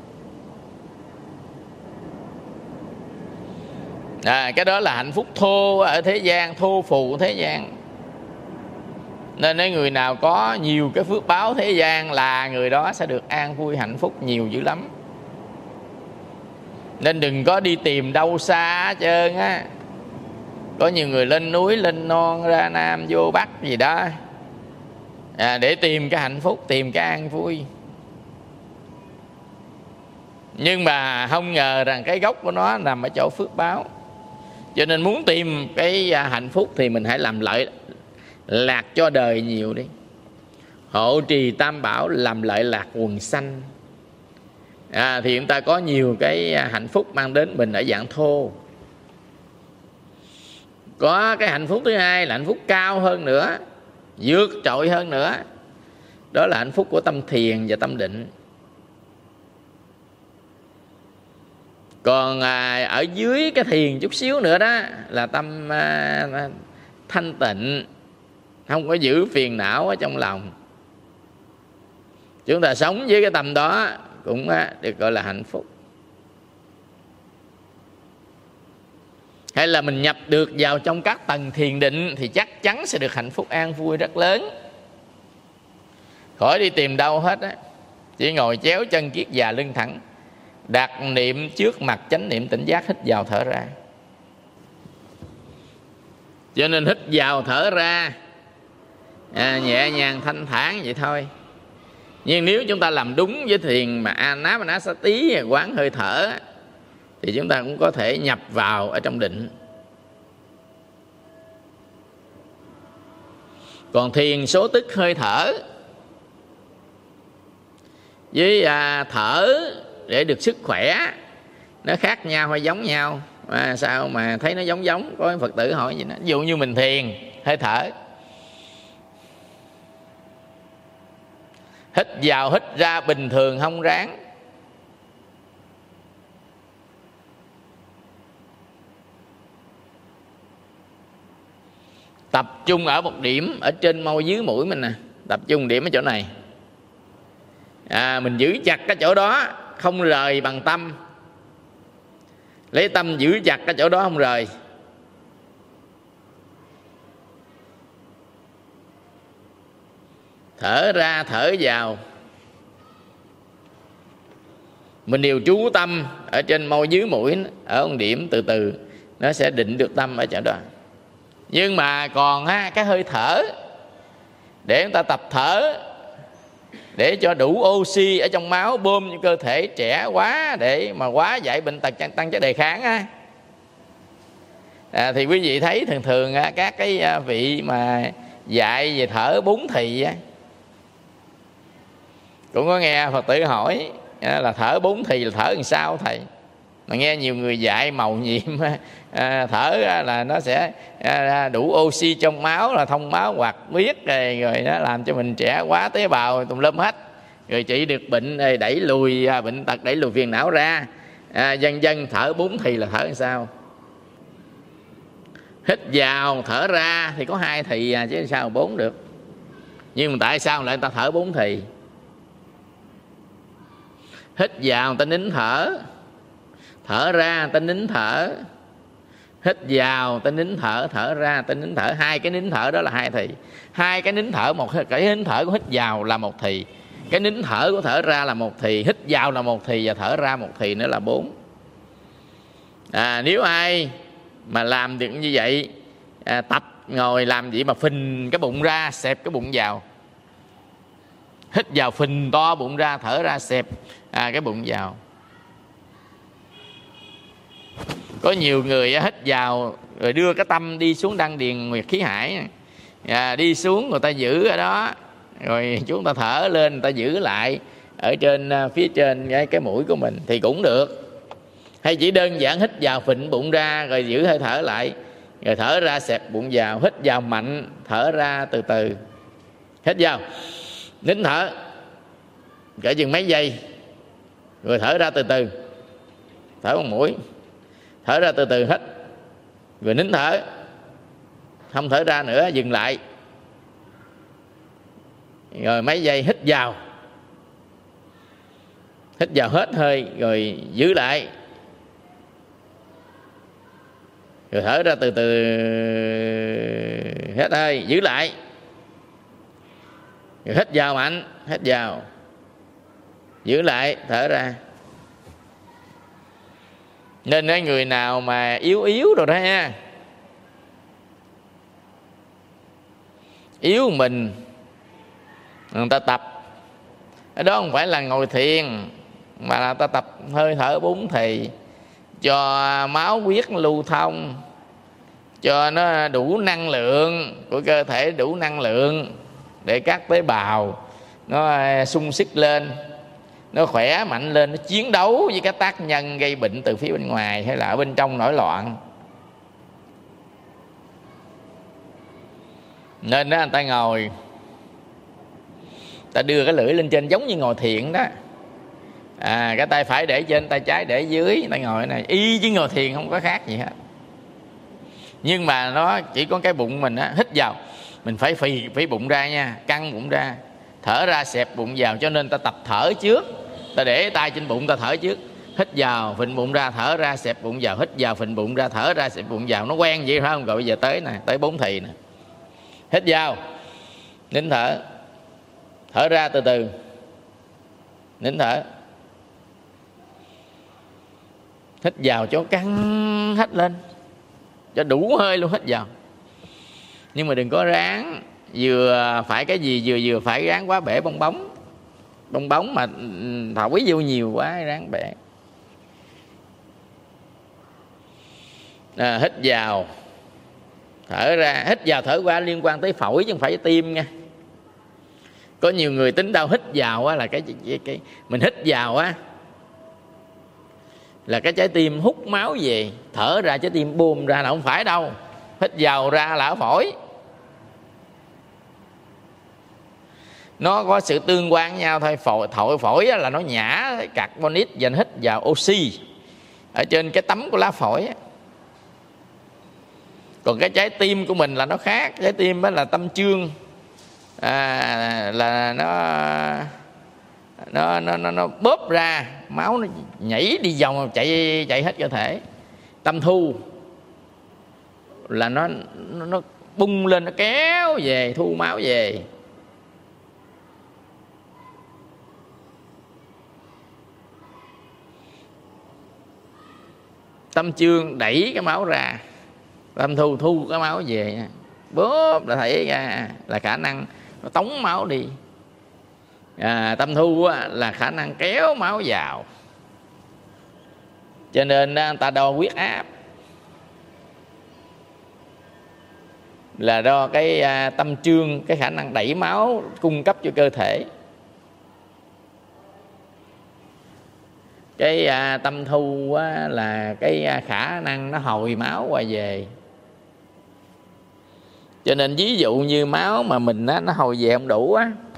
Cái đó là hạnh phúc thô ở thế gian, thô phù thế gian. Nên nếu người nào có nhiều cái phước báo thế gian là người đó sẽ được an vui hạnh phúc nhiều dữ lắm. Nên đừng có đi tìm đâu xa hết trơn á. Có nhiều người lên núi, lên non, ra Nam, vô Bắc gì đó để tìm cái hạnh phúc, tìm cái an vui. Nhưng mà không ngờ rằng cái gốc của nó nằm ở chỗ phước báo. Cho nên muốn tìm cái hạnh phúc thì mình hãy làm lợi lạc cho đời nhiều đi. Hộ trì tam bảo, làm lợi lạc quần sanh. Thì chúng ta có nhiều cái hạnh phúc mang đến mình ở dạng thô. Có cái hạnh phúc thứ hai là hạnh phúc cao hơn nữa, vượt trội hơn nữa. Đó là hạnh phúc của tâm thiền và tâm định. Còn ở dưới cái thiền chút xíu nữa đó là tâm thanh tịnh, không có giữ phiền não ở trong lòng. Chúng ta sống với cái tâm đó cũng được gọi là hạnh phúc. Hay là mình nhập được vào trong các tầng thiền định thì chắc chắn sẽ được hạnh phúc an vui rất lớn. Khỏi đi tìm đâu hết á, chỉ ngồi chéo chân kiết già lưng thẳng, đặt niệm trước mặt chánh niệm tỉnh giác, hít vào thở ra. Cho nên hít vào thở ra nhẹ nhàng thanh thản vậy thôi. Nhưng nếu chúng ta làm đúng với thiền mà Anapanasati, quán hơi thở, thì chúng ta cũng có thể nhập vào ở trong định. Còn thiền số tức hơi thở với thở để được sức khỏe, nó khác nhau hay giống nhau? Sao mà thấy nó giống? Có Phật tử hỏi gì đó. Ví dụ như mình thiền hơi thở, hít vào hít ra bình thường không ráng. Tập trung ở một điểm ở trên môi dưới mũi mình nè, tập trung điểm ở chỗ này. Mình giữ chặt cái chỗ đó, không rời bằng tâm. Lấy tâm giữ chặt cái chỗ đó, không rời. Thở ra thở vào, mình đều chú tâm ở trên môi dưới mũi, ở một điểm, từ từ nó sẽ định được tâm ở chỗ đó. Nhưng mà còn cái hơi thở, để chúng ta tập thở để cho đủ oxy ở trong máu bơm cho cơ thể trẻ quá, để mà quá giải bệnh tật, tăng chất đề kháng thì quý vị thấy thường các cái vị mà dạy về thở 4 thì cũng có nghe Phật tử hỏi là thở 4 thì là thở làm sao thầy? Mà nghe nhiều người dạy màu nhiệm thở là nó sẽ đủ oxy trong máu, là thông máu hoạt huyết, rồi nó làm cho mình trẻ quá tế bào tùm lum hết, rồi trị được bệnh, đẩy lùi bệnh tật, đẩy lùi phiền não ra. Dân thở 4 thì là thở làm sao? Hít vào thở ra thì có 2 thì chứ sao 4 được. Nhưng mà tại sao lại người ta thở 4 thì? Hít vào người ta nín thở, thở ra người ta nín thở. Hít vào người ta nín thở, thở ra người ta nín thở. 2 cái nín thở đó là 2 thì. 2 cái nín thở, cái nín thở của hít vào là 1 thì, cái nín thở của thở ra là 1 thì. Hít vào là 1 thì và thở ra 1 thì nữa là 4. Nếu ai mà làm được như vậy, tập ngồi làm gì mà phình cái bụng ra, xẹp cái bụng vào, hít vào phình to bụng ra, thở ra xẹp cái bụng vào. Có nhiều người hít vào rồi đưa cái tâm đi xuống đan điền nguyệt khí hải, đi xuống người ta giữ ở đó, rồi chúng ta thở lên, người ta giữ lại ở trên phía trên cái mũi của mình thì cũng được. Hay chỉ đơn giản hít vào phình bụng ra rồi giữ hơi thở lại, rồi thở ra xẹp bụng vào, hít vào mạnh, thở ra từ từ. Hít vào, nín thở cỡ chừng mấy giây, rồi thở ra từ từ, thở bằng mũi, thở ra từ từ, hít, rồi nín thở, không thở ra nữa, dừng lại, rồi mấy giây hít vào hết hơi, rồi giữ lại, rồi thở ra từ từ, hết hơi, giữ lại, rồi hít vào mạnh, hít vào, giữ lại, thở ra. Nên người nào mà yếu rồi đó ha, yếu mình, người ta tập cái đó không phải là ngồi thiền, mà là ta tập hơi thở 4 thì, cho máu huyết lưu thông, cho nó đủ năng lượng của cơ thể, đủ năng lượng để các tế bào nó sung sức lên, nó khỏe mạnh lên, nó chiến đấu với các tác nhân gây bệnh từ phía bên ngoài hay là ở bên trong nổi loạn. Nên đó, anh ta ngồi, ta đưa cái lưỡi lên trên giống như ngồi thiền đó, cái tay phải để trên, tay trái để dưới, ta ngồi này y chứ ngồi thiền không có khác gì hết. Nhưng mà nó chỉ có cái bụng mình á, hít vào mình phải phì bụng ra nha, căng bụng ra, thở ra xẹp bụng vào. Cho nên ta tập thở trước, ta để tay trên bụng ta thở trước, hít vào phình bụng ra, thở ra xẹp bụng vào, hít vào phình bụng ra, thở ra xẹp bụng vào. Nó quen vậy phải không? Rồi bây giờ tới nè, tới 4 thì nè. Hít vào, nín thở, thở ra từ từ, nín thở, hít vào cho căng hết lên, cho đủ hơi luôn, hít vào. Nhưng mà đừng có ráng vừa phải cái gì vừa phải ráng quá bể bong bóng mà thổi vô nhiều quá ráng bể. Hít vào, thở ra. Hít vào thở qua liên quan tới phổi chứ không phải tới tim nha. Có nhiều người tính đâu hít vào á là cái mình hít vào á là cái trái tim hút máu về, thở ra trái tim bơm ra, là không phải đâu. Hít vào ra là ở phổi, nó có sự tương quan với nhau thôi. Phổi là nó nhả carbonic và nó hít vào oxy ở trên cái tấm của lá phổi á. Còn cái trái tim của mình là nó khác. Trái tim đó là tâm chương, là nó bóp ra, máu nó nhảy đi vòng, chạy hết cơ thể. Tâm thu là nó bung lên, nó kéo về, thu máu về. Tâm chương đẩy cái máu ra, tâm thu cái máu về, bóp là thấy ra là khả năng nó tống máu đi. Tâm thu là khả năng kéo máu vào. Cho nên người ta đo huyết áp là đo cái tâm chương, cái khả năng đẩy máu cung cấp cho cơ thể. Cái tâm thu là cái khả năng nó hồi máu qua về. Cho nên ví dụ như máu mà mình nó hồi về không đủ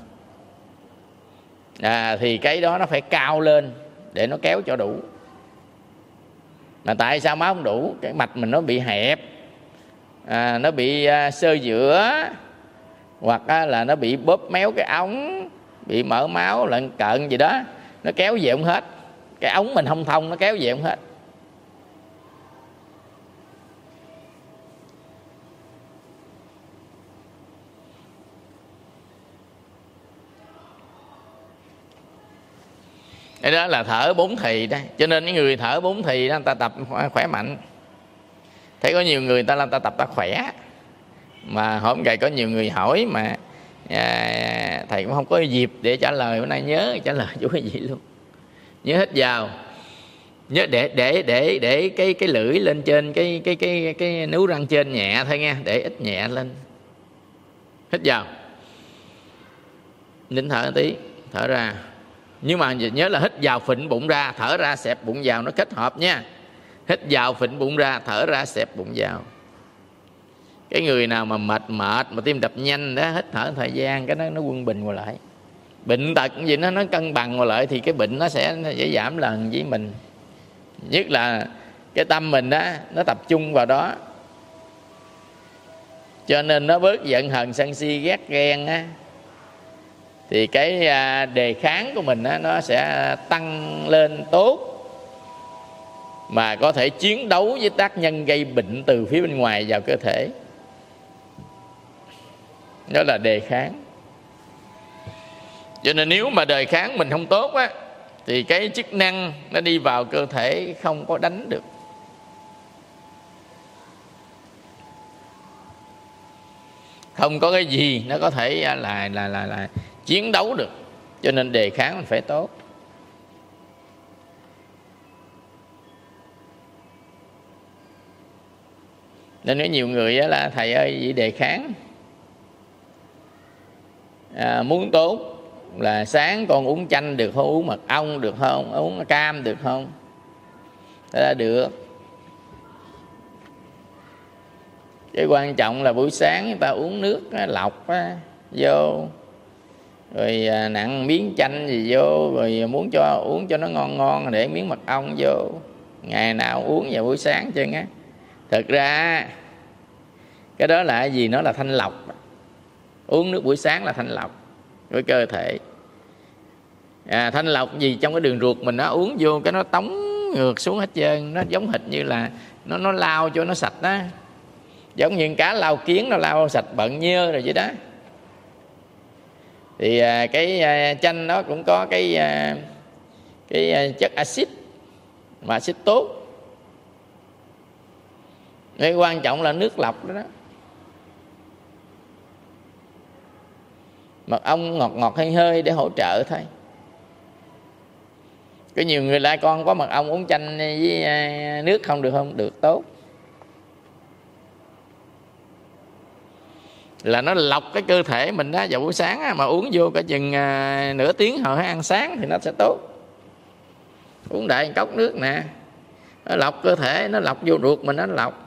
thì cái đó nó phải cao lên để nó kéo cho đủ. Mà tại sao máu không đủ? Cái mạch mình nó bị hẹp, nó bị xơ giữa, hoặc là nó bị bóp méo cái ống, bị mỡ máu lợn cợn gì đó, nó kéo về không hết. Cái ống mình không thông, nó kéo về không hết. Cái đó là thở 4 thì đó. Cho nên những người thở 4 thì đó, người ta tập khỏe mạnh. Thấy có nhiều người ta tập ta khỏe. Mà hôm nay có nhiều người hỏi mà thầy cũng không có dịp để trả lời. Bữa nay nhớ trả lời chú cái gì luôn. Nhớ hít vào, nhớ để cái lưỡi lên trên cái nướu răng trên nhẹ thôi nha, để ít nhẹ lên. Hít vào, nín thở một tí, thở ra. Nhưng mà nhớ là hít vào phình bụng ra, thở ra xẹp bụng vào, nó kết hợp nha. Hít vào phình bụng ra, thở ra xẹp bụng vào. Cái người nào mà mệt mà tim đập nhanh đó, hít thở thời gian cái nó quân bình qua lại. Bệnh tật gì nó cân bằng qua lại thì cái bệnh nó sẽ giảm lần với mình. Nhất là cái tâm mình đó, nó tập trung vào đó, cho nên nó bớt giận hờn sân si ghét ghen á, thì cái đề kháng của mình á, nó sẽ tăng lên tốt, mà có thể chiến đấu với tác nhân gây bệnh từ phía bên ngoài vào cơ thể. Đó là đề kháng. Cho nên nếu mà đề kháng mình không tốt á, thì cái chức năng nó đi vào cơ thể không có đánh được. Không có cái gì nó có thể là chiến đấu được. Cho nên đề kháng mình phải tốt. Nên có nhiều người là thầy ơi vậy đề kháng muốn tốt là sáng con uống chanh được không, uống mật ong được không, uống cam được không? Thế là được. Cái quan trọng là buổi sáng người ta uống nước lọc vô, rồi nặn miếng chanh gì vô, rồi muốn cho uống cho nó ngon ngon để miếng mật ong vô. Ngày nào uống vào buổi sáng chứ á. Thực ra cái đó là gì? Nó là thanh lọc. Uống nước buổi sáng là thanh lọc với cơ thể. Thanh lọc gì? Trong cái đường ruột mình nó uống vô cái nó tống ngược xuống hết trơn. Nó giống hệt như là nó lao cho nó sạch đó. Giống như cá lau kiến, nó lau sạch bận nhơ rồi vậy đó. Thì cái chanh nó cũng có cái chất axit, mà axit tốt. Cái quan trọng là nước lọc đó. Mật ong ngọt ngọt hơi hơi để hỗ trợ thôi. Có nhiều người lại con có mật ong uống chanh với nước không được không? Được, tốt. Là nó lọc cái cơ thể mình đó vào buổi sáng á, mà uống vô cả chừng nửa tiếng hồi ăn sáng thì nó sẽ tốt. Uống đại cốc nước nè, nó lọc cơ thể, nó lọc vô ruột mình, nó lọc.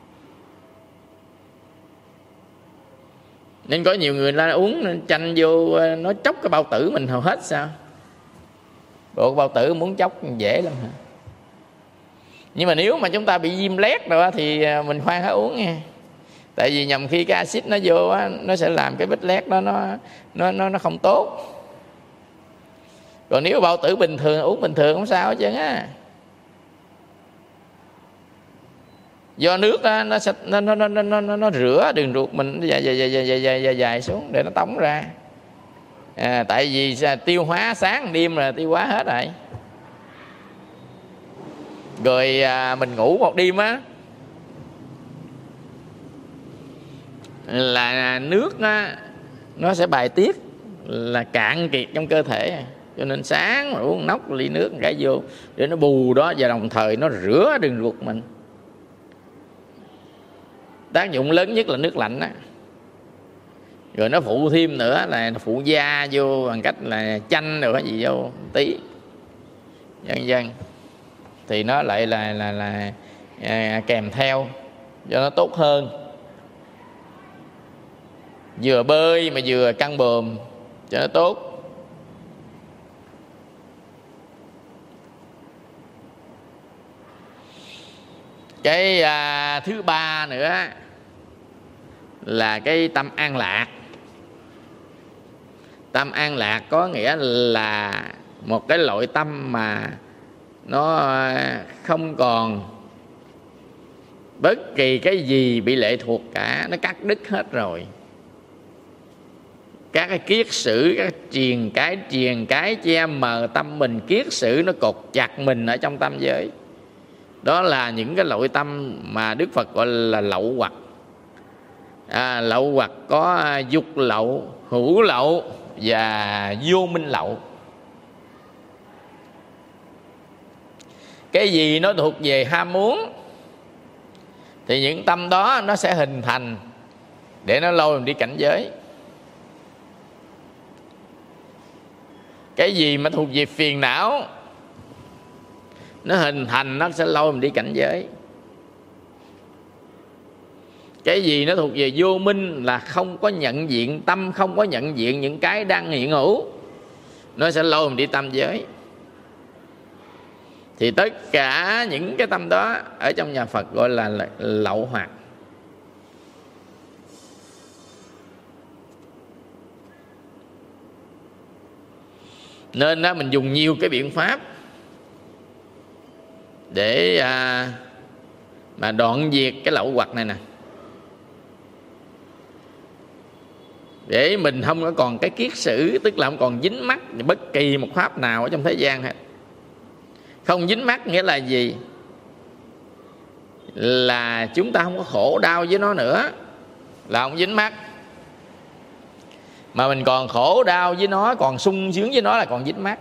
Nên có nhiều người ta uống chanh vô nó chốc cái bao tử mình hầu hết sao? Bộ bao tử muốn chốc dễ lắm hả? Nhưng mà nếu mà chúng ta bị viêm loét rồi thì mình khoan hãy uống nha. Tại vì nhầm khi cái axit nó vô á, nó sẽ làm cái vết loét đó nó không tốt. Còn nếu bao tử bình thường, uống bình thường không sao hết trơn á. Do nước đó, nó rửa đường ruột mình dài xuống để nó tống ra. Tại vì tiêu hóa sáng đêm là tiêu hóa hết rồi. Rồi mình ngủ một đêm á, là nước nó sẽ bài tiết là cạn kiệt trong cơ thể. Cho nên sáng mà uống nốc ly nước cái vô để nó bù đó, và đồng thời nó rửa đường ruột mình. Tác dụng lớn nhất là nước lạnh đó. Rồi nó phụ thêm nữa là nó phụ da vô bằng cách là chanh rồi cái gì vô tí vân vân, thì nó lại là kèm theo cho nó tốt hơn. Vừa bơi mà vừa căng bờm cho nó tốt. Cái thứ ba nữa là cái tâm an lạc. Tâm an lạc có nghĩa là một cái loại tâm mà nó không còn bất kỳ cái gì bị lệ thuộc cả, nó cắt đứt hết rồi. Các cái kiết sử, các triền cái che mờ tâm mình, kiết sử nó cột chặt mình ở trong tâm giới. Đó là những cái lậu tâm mà Đức Phật gọi là lậu hoặc. Lậu hoặc có dục lậu, hữu lậu và vô minh lậu. Cái gì nó thuộc về ham muốn thì những tâm đó nó sẽ hình thành để nó lôi mình đi cảnh giới. Cái gì mà thuộc về phiền não nó hình thành nó sẽ lôi mình đi cảnh giới. Cái gì nó thuộc về vô minh là không có nhận diện, tâm không có nhận diện những cái đang hiện hữu, nó sẽ lôi mình đi tam giới. Thì tất cả những cái tâm đó ở trong nhà Phật gọi là lậu hoặc. Nên đó mình dùng nhiều cái biện pháp để mà đoạn diệt cái lậu hoặc này nè, để mình không có còn cái kiết sử, tức là không còn dính mắc bất kỳ một pháp nào ở trong thế gian hết. Không dính mắc nghĩa là gì? Là chúng ta không có khổ đau với nó nữa, là không dính mắc. Mà mình còn khổ đau với nó, còn sung sướng với nó là còn dính mắc.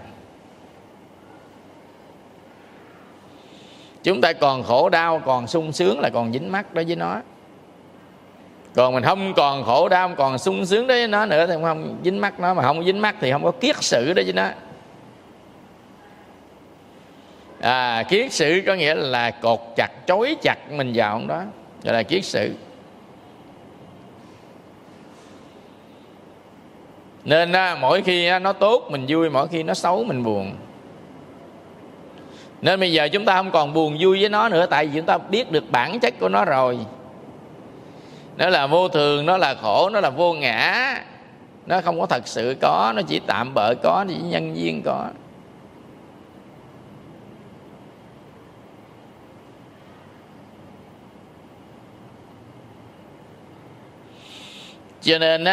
Chúng ta còn khổ đau, còn sung sướng là còn dính mắc đối với nó. Còn mình không còn khổ đau, còn sung sướng đối với nó nữa thì không dính mắc nó. Mà không dính mắc thì không có kiết sử đối với nó. Kiết sử có nghĩa là cột chặt, trói chặt mình vào trong đó, gọi là kiết sử. Nên mỗi khi nó tốt mình vui, mỗi khi nó xấu mình buồn. Nên bây giờ chúng ta không còn buồn vui với nó nữa, tại vì chúng ta biết được bản chất của nó rồi. Nó là vô thường, nó là khổ, nó là vô ngã. Nó không có thật sự có, nó chỉ tạm bợ có, nó chỉ nhân duyên có. Cho nên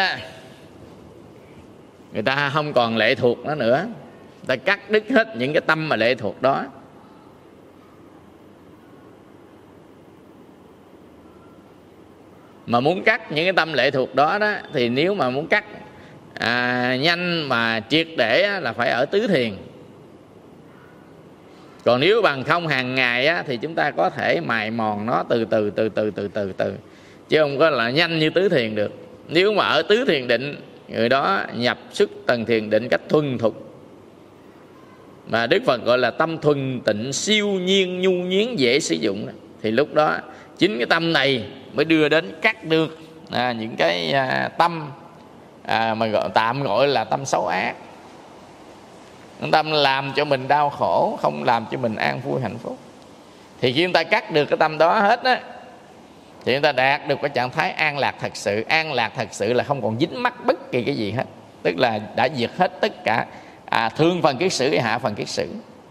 người ta không còn lệ thuộc nó nữa. Người ta cắt đứt hết những cái tâm mà lệ thuộc đó. Mà muốn cắt những cái tâm lệ thuộc đó thì nếu mà muốn cắt nhanh mà triệt để là phải ở tứ thiền. Còn nếu bằng không hàng ngày thì chúng ta có thể mài mòn nó từ từ, chứ không có là nhanh như tứ thiền được. Nếu mà ở tứ thiền định, người đó nhập xuất tầng thiền định cách thuần thục, mà Đức Phật gọi là tâm thuần tịnh, siêu nhiên, nhu nhuyến, dễ sử dụng, thì lúc đó chính cái tâm này mới đưa đến cắt được những cái tâm mà tạm gọi là tâm xấu ác. Tâm làm cho mình đau khổ, không làm cho mình an vui hạnh phúc. Thì khi chúng ta cắt được cái tâm đó hết thì chúng ta đạt được cái trạng thái an lạc thật sự. An lạc thật sự là không còn dính mắc bất kỳ cái gì hết, tức là đã diệt hết tất cả thương phần kiết sử, hạ phần kiết sử.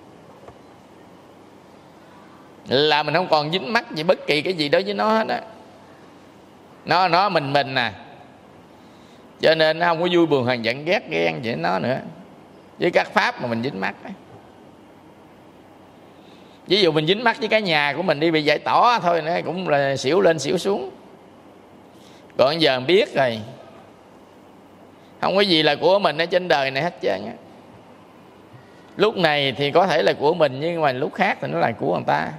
Là mình không còn dính mắc gì bất kỳ cái gì đối với nó hết á. Nó mình cho nên nó không có vui buồn hờn giận ghét ghen với nó nữa, với các pháp mà mình dính mắc. Ví dụ mình dính mắc với cái nhà của mình đi, bị giải tỏa thôi nữa cũng là xỉu lên xỉu xuống. Còn giờ biết rồi, không có gì là của mình ở trên đời này hết trơn á. Lúc này thì có thể là của mình, nhưng mà lúc khác thì nó là của người ta.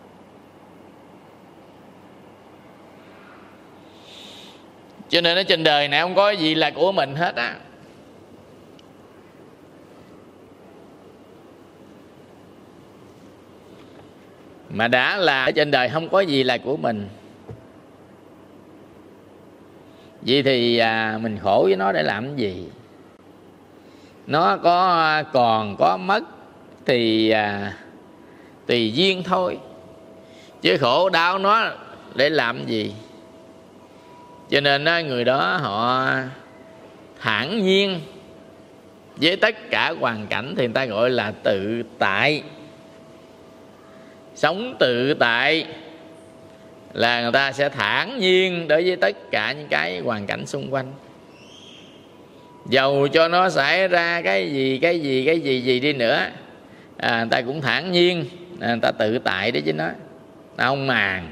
Cho nên ở trên đời này không có gì là của mình hết á. Mà đã là ở trên đời không có gì là của mình, vậy thì mình khổ với nó để làm cái gì? Nó có còn có mất thì tùy duyên thôi, chứ khổ đau nó để làm cái gì? Cho nên người đó họ thản nhiên với tất cả hoàn cảnh, thì người ta gọi là tự tại. Sống tự tại là người ta sẽ thản nhiên đối với tất cả những cái hoàn cảnh xung quanh. Dầu cho nó xảy ra cái gì đi nữa, người ta cũng thản nhiên, người ta tự tại đấy chứ nó không màng.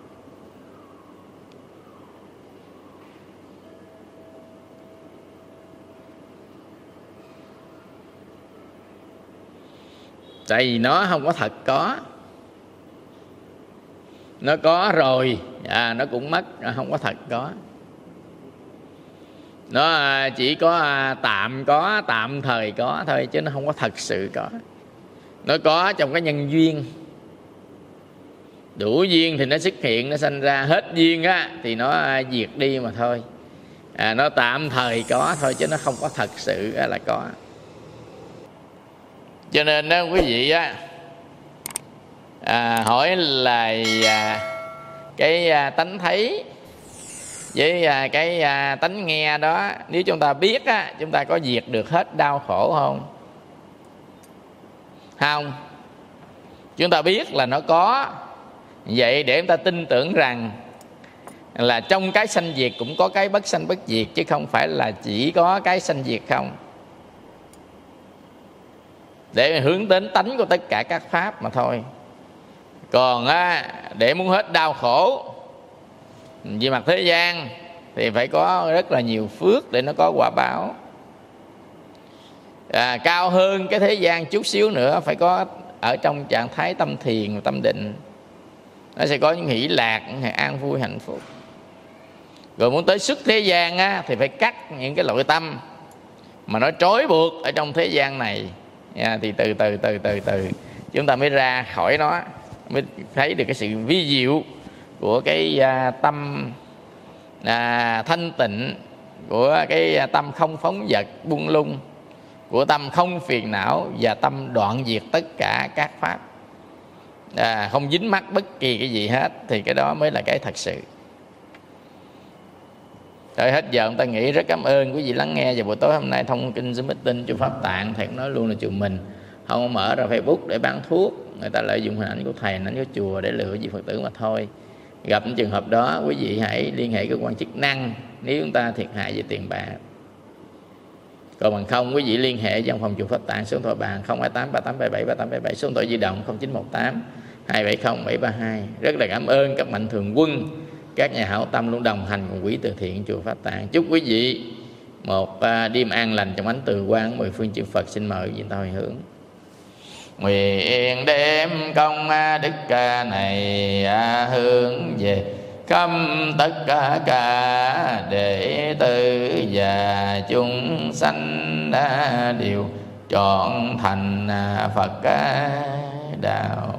Tại vì nó không có thật có. Nó có rồi nó cũng mất, không có thật có. Nó chỉ có tạm có, tạm thời có thôi, chứ nó không có thật sự có. Nó có trong cái nhân duyên. Đủ duyên thì nó xuất hiện, nó sanh ra. Hết duyên á thì nó diệt đi mà thôi. Nó tạm thời có thôi, chứ nó không có thật sự là có. Cho nên đó quý vị á, hỏi là cái tánh thấy với cái tánh nghe đó, nếu chúng ta biết á, chúng ta có diệt được hết đau khổ không? Không. Chúng ta biết là nó có. Vậy để chúng ta tin tưởng rằng là trong cái sanh diệt cũng có cái bất sanh bất diệt, chứ không phải là chỉ có cái sanh diệt không. Để hướng đến tánh của tất cả các pháp mà thôi. Còn để muốn hết đau khổ về mặt thế gian thì phải có rất là nhiều phước để nó có quả báo. Cao hơn cái thế gian chút xíu nữa, phải có ở trong trạng thái tâm thiền, tâm định, nó sẽ có những hỷ lạc, an vui, hạnh phúc. Rồi muốn tới xuất thế gian á, thì phải cắt những cái nội tâm mà nó trói buộc ở trong thế gian này. Thì từ từ chúng ta mới ra khỏi nó, mới thấy được cái sự vi diệu của cái tâm thanh tịnh, của cái tâm không phóng dật buông lung, của tâm không phiền não, và tâm đoạn diệt tất cả các pháp, không dính mắc bất kỳ cái gì hết. Thì cái đó mới là cái thật sự. Rồi hết giờ, ta nghĩ rất cảm ơn quý vị lắng nghe. Và buổi tối hôm nay thông kinh Zoom Meeting chùa Pháp Tạng, thầy cũng nói luôn là chùa mình không mở ra Facebook để bán thuốc. Người ta lợi dụng hình ảnh của thầy, hình ảnh của chùa để lừa vị Phật tử mà thôi. Gặp những trường hợp đó, quý vị hãy liên hệ cơ quan chức năng nếu chúng ta thiệt hại về tiền bạc. Còn bằng không, quý vị liên hệ trong phòng chùa Pháp Tạng, số điện thoại bàn 028 3877 3877, số điện thoại di động 0918 270 732. Rất là cảm ơn các mạnh thường quân, các nhà hảo tâm luôn đồng hành cùng quỹ từ thiện chùa Pháp Tạng. Chúc quý vị một đêm an lành trong ánh từ quang mười phương chư Phật. Xin mời vị ta hồi hướng. Nguyện đem công đức này hướng về khắp tất cả đệ tử và chúng sanh đều trọn thành Phật đạo.